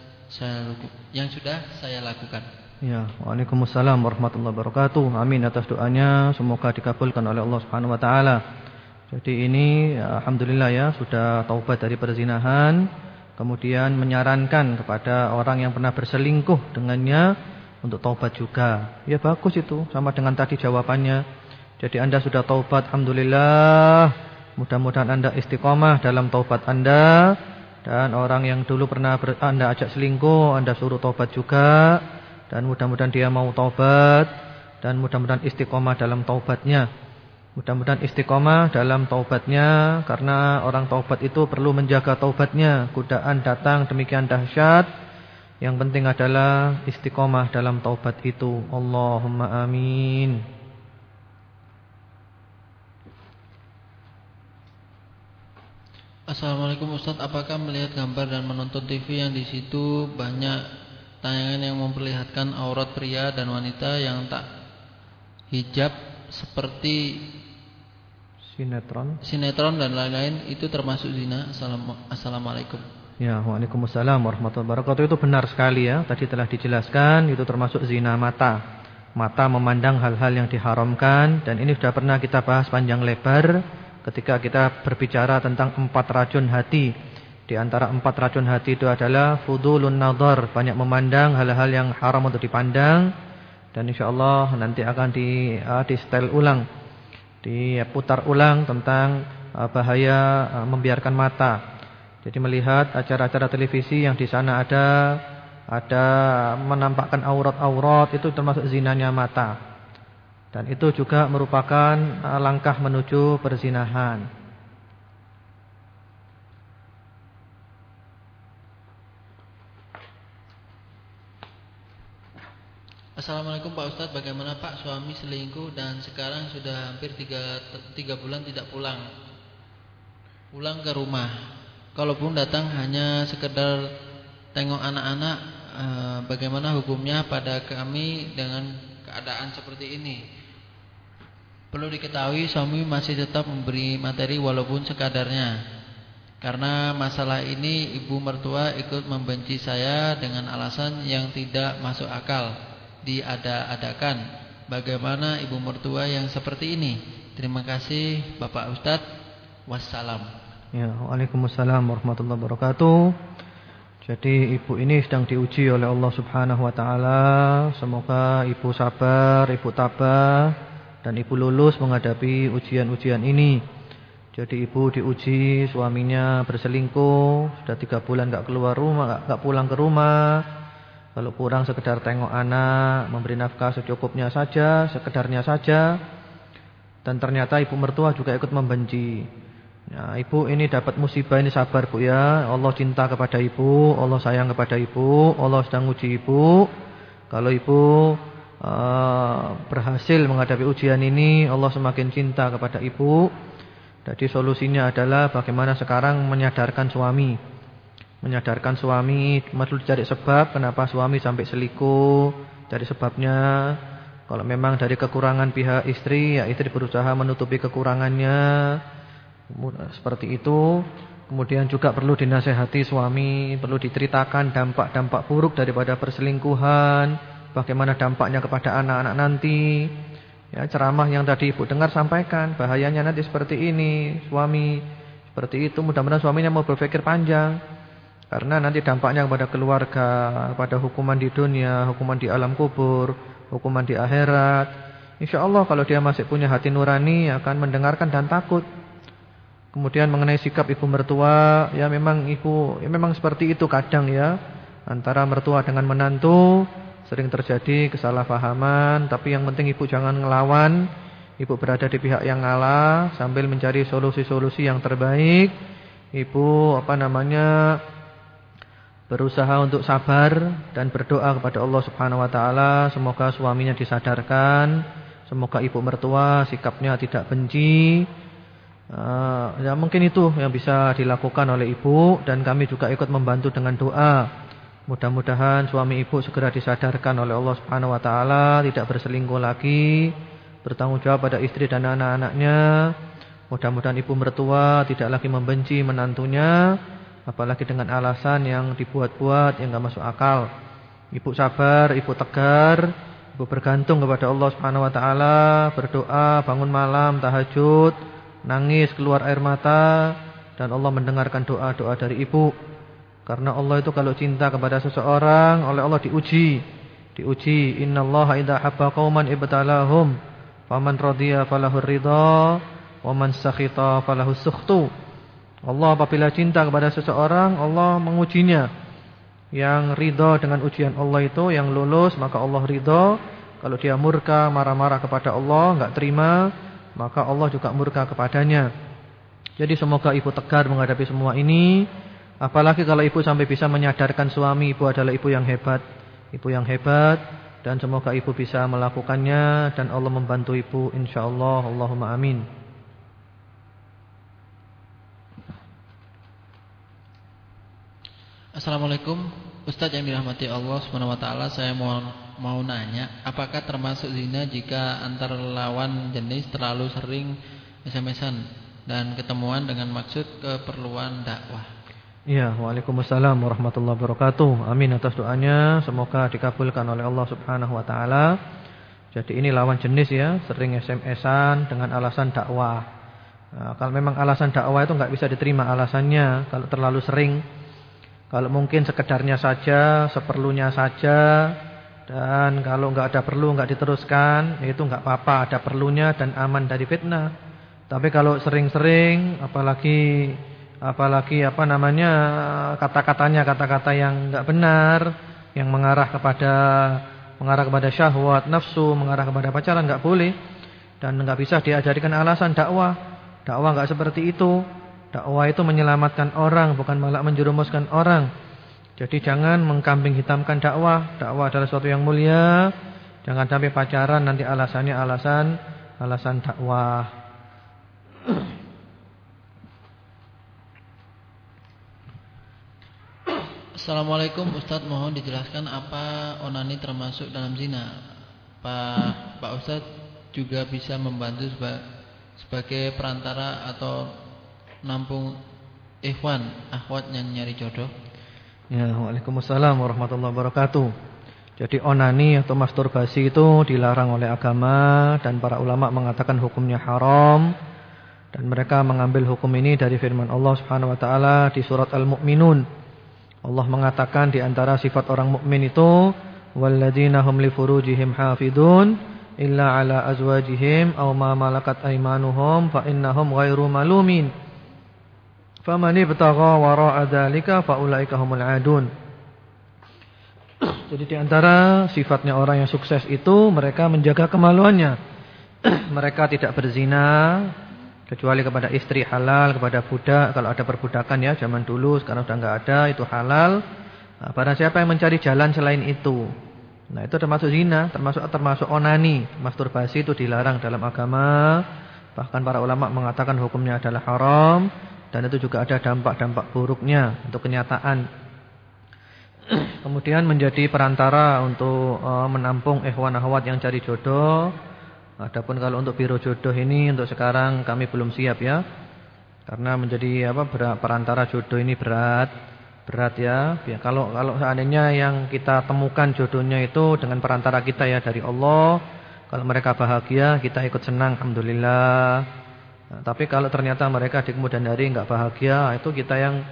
saya lakukan? Ya, waalaikumsalam warahmatullahi wabarakatuh. Amin atas doanya, semoga dikabulkan oleh Allah Subhanahu wa taala. Jadi ini alhamdulillah ya, sudah taubat dari perzinahan, kemudian menyarankan kepada orang yang pernah berselingkuh dengannya untuk taubat juga. Ya bagus itu, sama dengan tadi jawabannya. Jadi Anda sudah taubat, alhamdulillah. Mudah-mudahan Anda istiqomah dalam taubat Anda. Dan orang yang dulu pernah Anda ajak selingkuh, Anda suruh taubat juga. Dan mudah-mudahan dia mau taubat. Dan mudah-mudahan istiqomah dalam taubatnya. Mudah-mudahan istiqomah dalam taubatnya. Karena orang taubat itu perlu menjaga taubatnya. Godaan datang demikian dahsyat. Yang penting adalah istiqomah dalam taubat itu. Allahumma amin. Assalamualaikum Ustadz, apakah melihat gambar dan menonton TV yang di situ banyak tayangan yang memperlihatkan aurat pria dan wanita yang tak hijab seperti sinetron dan lain-lain, itu termasuk zina? Assalamualaikum. Ya, waalaikumsalam warahmatullahi wabarakatuh. Itu benar sekali ya. Tadi telah dijelaskan itu termasuk zina mata. Mata memandang hal-hal yang diharamkan, dan ini sudah pernah kita bahas panjang lebar ketika kita berbicara tentang 4 racun hati. Di antara 4 racun hati itu adalah fudulun nadhar, banyak memandang hal-hal yang haram untuk dipandang. Dan insyaallah nanti akan di setel ulang, diputar ulang tentang bahaya membiarkan mata. Jadi melihat acara-acara televisi yang di sana ada menampakkan aurat-aurat, itu termasuk zinanya mata. Dan itu juga merupakan langkah menuju perzinahan. Assalamualaikum Pak Ustadz, bagaimana Pak, suami selingkuh dan sekarang sudah hampir 3 bulan tidak pulang. pulang ke rumah. Kalaupun datang hanya sekedar tengok anak-anak, bagaimana hukumnya pada kami dengan keadaan seperti ini? Perlu diketahui suami masih tetap memberi materi walaupun sekadarnya. Karena masalah ini ibu mertua ikut membenci saya dengan alasan yang tidak masuk akal, diada-adakan. Bagaimana ibu mertua yang seperti ini? Terima kasih Bapak Ustadz. Wassalam. Ya, waalaikumsalam warahmatullahi wabarakatuh. Jadi ibu ini sedang diuji oleh Allah Subhanahu wa taala. Semoga ibu sabar, ibu tabah, dan ibu lulus menghadapi ujian-ujian ini. Jadi ibu diuji, suaminya berselingkuh, sudah 3 bulan enggak keluar rumah, enggak pulang ke rumah. Kalau pulang sekedar tengok anak, memberi nafkah secukupnya saja, sekedarnya saja. Dan ternyata ibu mertua juga ikut membenci. Nah, ibu ini dapat musibah ini, sabar Bu ya. Allah cinta kepada ibu, Allah sayang kepada ibu, Allah sedang uji ibu. Kalau ibu berhasil menghadapi ujian ini, Allah semakin cinta kepada ibu. Jadi solusinya adalah bagaimana sekarang menyadarkan suami. Menyadarkan suami, perlu dicari sebab kenapa suami sampai selingkuh, cari sebabnya. Kalau memang dari kekurangan pihak istri, ya istri berusaha menutupi kekurangannya. Seperti itu. Kemudian juga perlu dinasehati suami, perlu diceritakan dampak-dampak buruk daripada perselingkuhan, bagaimana dampaknya kepada anak-anak nanti. Ya, ceramah yang tadi ibu dengar sampaikan, bahayanya nanti seperti ini, suami seperti itu. Mudah-mudahan suaminya mau berpikir panjang, karena nanti dampaknya kepada keluarga, pada hukuman di dunia, hukuman di alam kubur, hukuman di akhirat. InsyaAllah kalau dia masih punya hati nurani akan mendengarkan dan takut. Kemudian mengenai sikap ibu mertua, ya memang ibu, ya memang seperti itu kadang ya. Antara mertua dengan menantu sering terjadi kesalahpahaman, tapi yang penting ibu jangan ngelawan. Ibu berada di pihak yang ngalah sambil mencari solusi-solusi yang terbaik. Ibu berusaha untuk sabar dan berdoa kepada Allah Subhanahu wa taala, semoga suaminya disadarkan, semoga ibu mertua sikapnya tidak benci. Ya mungkin itu yang bisa dilakukan oleh ibu, dan kami juga ikut membantu dengan doa. Mudah-mudahan suami ibu segera disadarkan oleh Allah Subhanahu wa taala, tidak berselingkuh lagi, bertanggung jawab pada istri dan anak-anaknya. Mudah-mudahan ibu mertua tidak lagi membenci menantunya, apalagi dengan alasan yang dibuat-buat yang enggak masuk akal. Ibu sabar, ibu tegar, ibu bergantung kepada Allah Subhanahu wa taala, berdoa, bangun malam, tahajud, nangis, keluar air mata, dan Allah mendengarkan doa-doa dari ibu. Karena Allah itu kalau cinta kepada seseorang, oleh Allah diuji. Innallaha idza habba qauman ibtalahum, faman radiya falahur ridha, wa man sakhita falahus sukhtu. Allah apabila cinta kepada seseorang, Allah mengujinya. Yang ridha dengan ujian Allah itu, yang lulus, maka Allah ridha. Kalau dia murka, marah-marah kepada Allah, enggak terima, maka Allah juga murka kepadanya. Jadi semoga ibu tegar menghadapi semua ini. Apalagi kalau ibu sampai bisa menyadarkan suami, ibu adalah ibu yang hebat. Ibu yang hebat. Dan semoga ibu bisa melakukannya, dan Allah membantu ibu insyaallah. Allahumma amin. Assalamualaikum Ustadz yang dirahmati Allah Subhanahu wa taala, saya mau nanya, apakah termasuk zina jika antar lawan jenis terlalu sering SMS-an dan ketemuan dengan maksud keperluan dakwah? Ya, waalaikumsalam warahmatullahi wabarakatuh. Amin atas doanya, semoga dikabulkan oleh Allah Subhanahu wa taala. Jadi ini lawan jenis ya, sering SMS-an dengan alasan dakwah. Nah, kalau memang alasan dakwah itu enggak bisa diterima alasannya kalau terlalu sering. Kalau mungkin sekedarnya saja, seperlunya saja, dan kalau enggak ada perlu enggak diteruskan, itu enggak apa-apa, ada perlunya dan aman dari fitnah. Tapi kalau sering-sering, apalagi kata-katanya kata-kata yang enggak benar, yang mengarah kepada syahwat, nafsu, mengarah kepada pacaran, enggak boleh. Dan enggak bisa diajarikan alasan dakwah. Dakwah enggak seperti itu. Dakwah itu menyelamatkan orang, bukan malah menjerumuskan orang. Jadi jangan mengkambing hitamkan dakwah. Dakwah adalah sesuatu yang mulia. Jangan sampai pacaran nanti alasannya alasan dakwah. Assalamualaikum Ustadz, mohon dijelaskan apa onani termasuk dalam zina. Pak Ustadz juga bisa membantu sebagai perantara atau nampung ikhwan akhwat yang nyari jodoh. Ya, waalaikumsalam warahmatullahi wabarakatuh. Jadi onani atau masturbasi itu dilarang oleh agama dan para ulama mengatakan hukumnya haram. Dan mereka mengambil hukum ini dari firman Allah Subhanahu wa taala di surat Al-Mu'minun. Allah mengatakan di antara sifat orang mukmin itu walladzina hum li furujihim hafidun illa ala azwajihim aw ma malakat aymanuhum fa innahum ghairu malumin. Faman ibtagha wara'a dzalika fa ulaika humul adun. Jadi di antara sifatnya orang yang sukses itu mereka menjaga kemaluannya. Mereka tidak berzina kecuali kepada istri halal, kepada budak. Kalau ada perbudakan ya zaman dulu, sekarang sudah enggak ada, itu halal. Nah, barang siapa yang mencari jalan selain itu, nah itu termasuk zina, termasuk onani. Masturbasi itu dilarang dalam agama. Bahkan para ulama mengatakan hukumnya adalah haram. Dan itu juga ada dampak-dampak buruknya untuk kenyataan. Kemudian menjadi perantara untuk menampung ikhwan akhwat yang cari jodoh. Adapun kalau untuk biro jodoh ini untuk sekarang kami belum siap ya. Karena menjadi perantara jodoh ini berat ya. Kalau seandainya yang kita temukan jodohnya itu dengan perantara kita ya dari Allah, kalau mereka bahagia kita ikut senang alhamdulillah. Nah, tapi kalau ternyata mereka di kemudian hari enggak bahagia, itu kita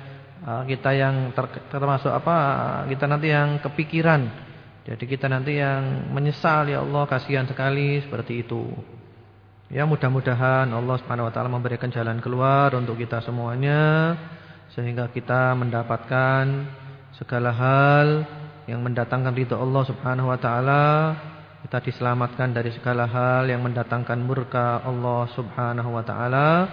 yang termasuk kita nanti yang kepikiran. Jadi kita nanti yang menyesal, ya Allah kasihan sekali seperti itu. Ya mudah-mudahan Allah Subhanahu wa taala memberikan jalan keluar untuk kita semuanya sehingga kita mendapatkan segala hal yang mendatangkan ridha Allah Subhanahu wa taala. Kita diselamatkan dari segala hal yang mendatangkan murka Allah Subhanahu wa taala.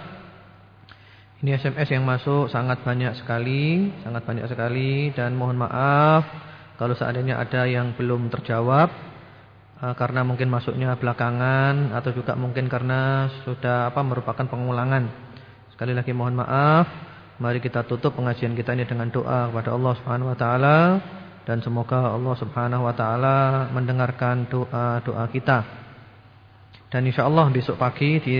Ini SMS yang masuk sangat banyak sekali dan mohon maaf kalau seandainya ada yang belum terjawab karena mungkin masuknya belakangan atau juga mungkin karena sudah merupakan pengulangan. Sekali lagi mohon maaf. Mari kita tutup pengajian kita ini dengan doa kepada Allah Subhanahu wa taala dan semoga Allah Subhanahu wa taala mendengarkan doa-doa kita. Dan insyaallah besok pagi di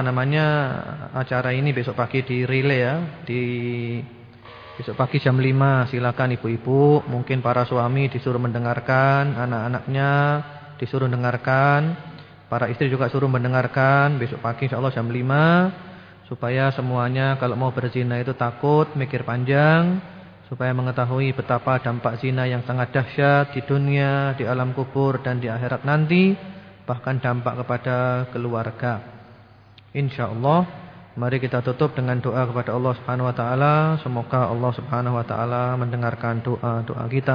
acara ini besok pagi di relay ya, besok pagi jam 5 silakan ibu-ibu, mungkin para suami disuruh mendengarkan, anak-anaknya disuruh mendengarkan, para istri juga suruh mendengarkan besok pagi insyaallah jam 5 supaya semuanya kalau mau berzina itu takut, mikir panjang, supaya mengetahui betapa dampak zina yang sangat dahsyat di dunia, di alam kubur dan di akhirat nanti, bahkan dampak kepada keluarga. Insyaallah mari kita tutup dengan doa kepada Allah Subhanahu wa taala. Semoga Allah Subhanahu wa taala mendengarkan doa-doa kita.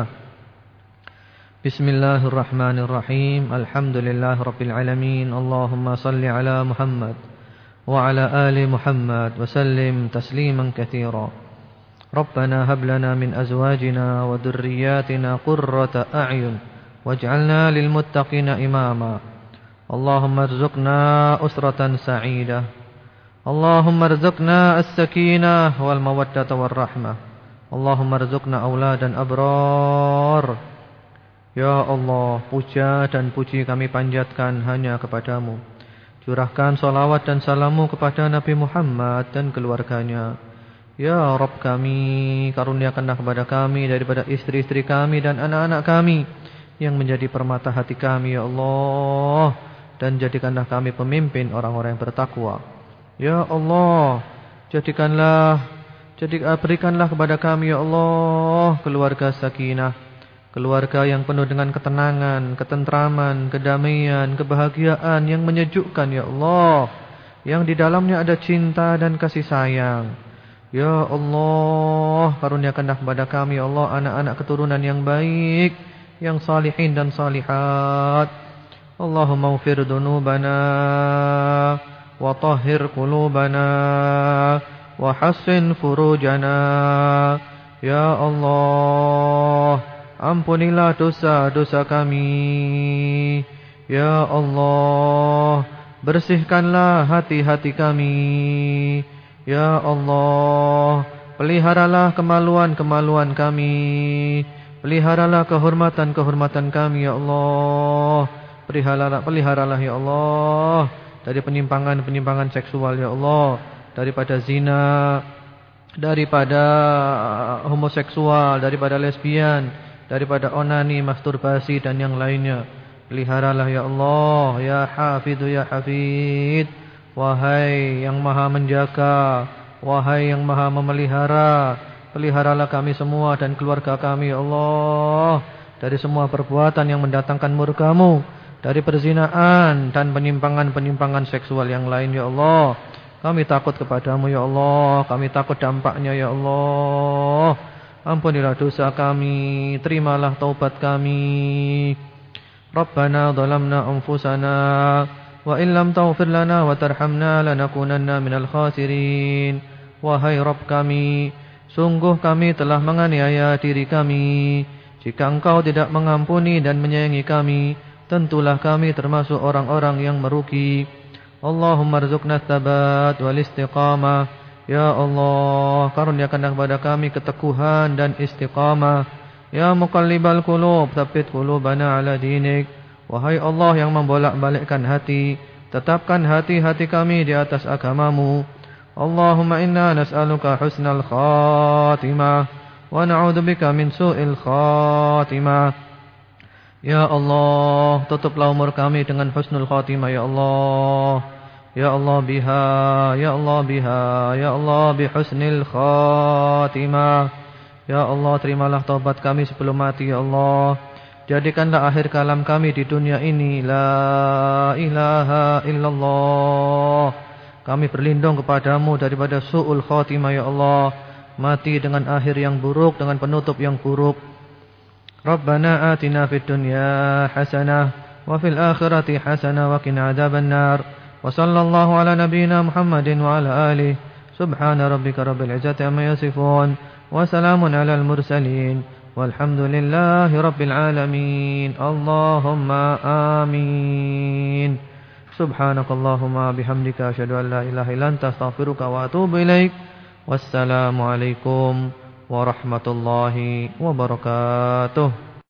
Bismillahirrahmanirrahim. Alhamdulillahirabbil alamin. Allahumma shalli ala Muhammad wa ala ali Muhammad wa sallim tasliman katsira. Rabbana hab lana min azwajina wa dhurriyyatina qurrata a'yun waj'alna lil muttaqina imama. Allahumma arzuqna usratan sa'idah. Allahumma arzuqna as-sakinah wal mawaddata war rahmah. Allahumma arzuqna auladan abrar. Ya Allah, puja dan puji kami panjatkan hanya kepadamu. Curahkan salawat dan salamu kepada Nabi Muhammad dan keluarganya. Ya Rabb kami, karuniakanlah kepada kami daripada istri-istri kami dan anak-anak kami yang menjadi permata hati kami ya Allah, dan jadikanlah kami pemimpin orang-orang yang bertakwa. Ya Allah, berikanlah kepada kami ya Allah keluarga sakinah, keluarga yang penuh dengan ketenangan, ketentraman, kedamaian, kebahagiaan yang menyejukkan ya Allah, yang di dalamnya ada cinta dan kasih sayang. Ya Allah, karuniakanlah kepada kami ya Allah anak-anak keturunan yang baik, yang salihin dan salihat. Allahumma ighfir dzunubana wa tahhir qulubana wa hassin furujana. Ya Allah, ampunilah dosa-dosa kami. Ya Allah, bersihkanlah hati-hati kami. Ya Allah, Peliharalah kemaluan-kemaluan kami. Peliharalah kehormatan-kehormatan kami ya Allah. Peliharalah ya Allah dari penyimpangan-penyimpangan seksual ya Allah, daripada zina, daripada homoseksual, daripada lesbian, daripada onani, masturbasi dan yang lainnya. Peliharalah ya Allah, ya Hafidh ya Hafidh. Wahai yang maha menjaga, wahai yang maha memelihara, peliharalah kami semua dan keluarga kami ya Allah dari semua perbuatan yang mendatangkan murka-Mu, dari perzinaan dan penyimpangan-penyimpangan seksual yang lain ya Allah. Kami takut kepadamu ya Allah, kami takut dampaknya ya Allah. Ampunilah dosa kami, terimalah taubat kami. Rabbana zalamna anfusana wa in lam taghfir lana wa tarhamna lanakunanna minal khasirin. Wahai Rabb kami, sungguh kami telah menganiaya diri kami. Jika Engkau tidak mengampuni dan menyayangi kami, tentulah kami termasuk orang-orang yang merugi. Allahumma rzuqna tsabat wal istiqamah. Ya Allah, karuniakanlah kepada kami keteguhan dan istiqamah. Ya muqallibal qulub, tsabbit qulubana ala dinik. Wahai Allah yang membolak-balikkan hati, tetapkan hati-hati kami di atas agama-Mu. Allahumma inna nas'aluka husnal khatimah wa na'udzubika min su'il khatimah. Ya Allah, tutuplah umur kami dengan husnul khatimah ya Allah. Ya Allah biha, ya Allah biha, ya Allah bihusnil khatimah. Ya Allah, terimalah taubat kami sebelum mati ya Allah. Jadikanlah akhir kalam kami di dunia ini la ilaha illallah. Kami berlindung kepadamu daripada su'ul khatimah ya Allah, mati dengan akhir yang buruk, dengan penutup yang buruk. Rabbana atina fid dunya hasanah wa fil akhirati hasanah wa qina adzabannar. Wa sallallahu ala nabiyyina Muhammadin wa ala alihi. Subhana rabbika rabbil izzati amma yasifun wa salamun alal mursalin walhamdulillahi rabbil alamin. Allahumma amin. Subhanakallahumma bihamdika asyhadu an la ilaha illa anta astaghfiruka wa atubu ilaik. Wassalamu alaikum warahmatullahi wabarakatuh.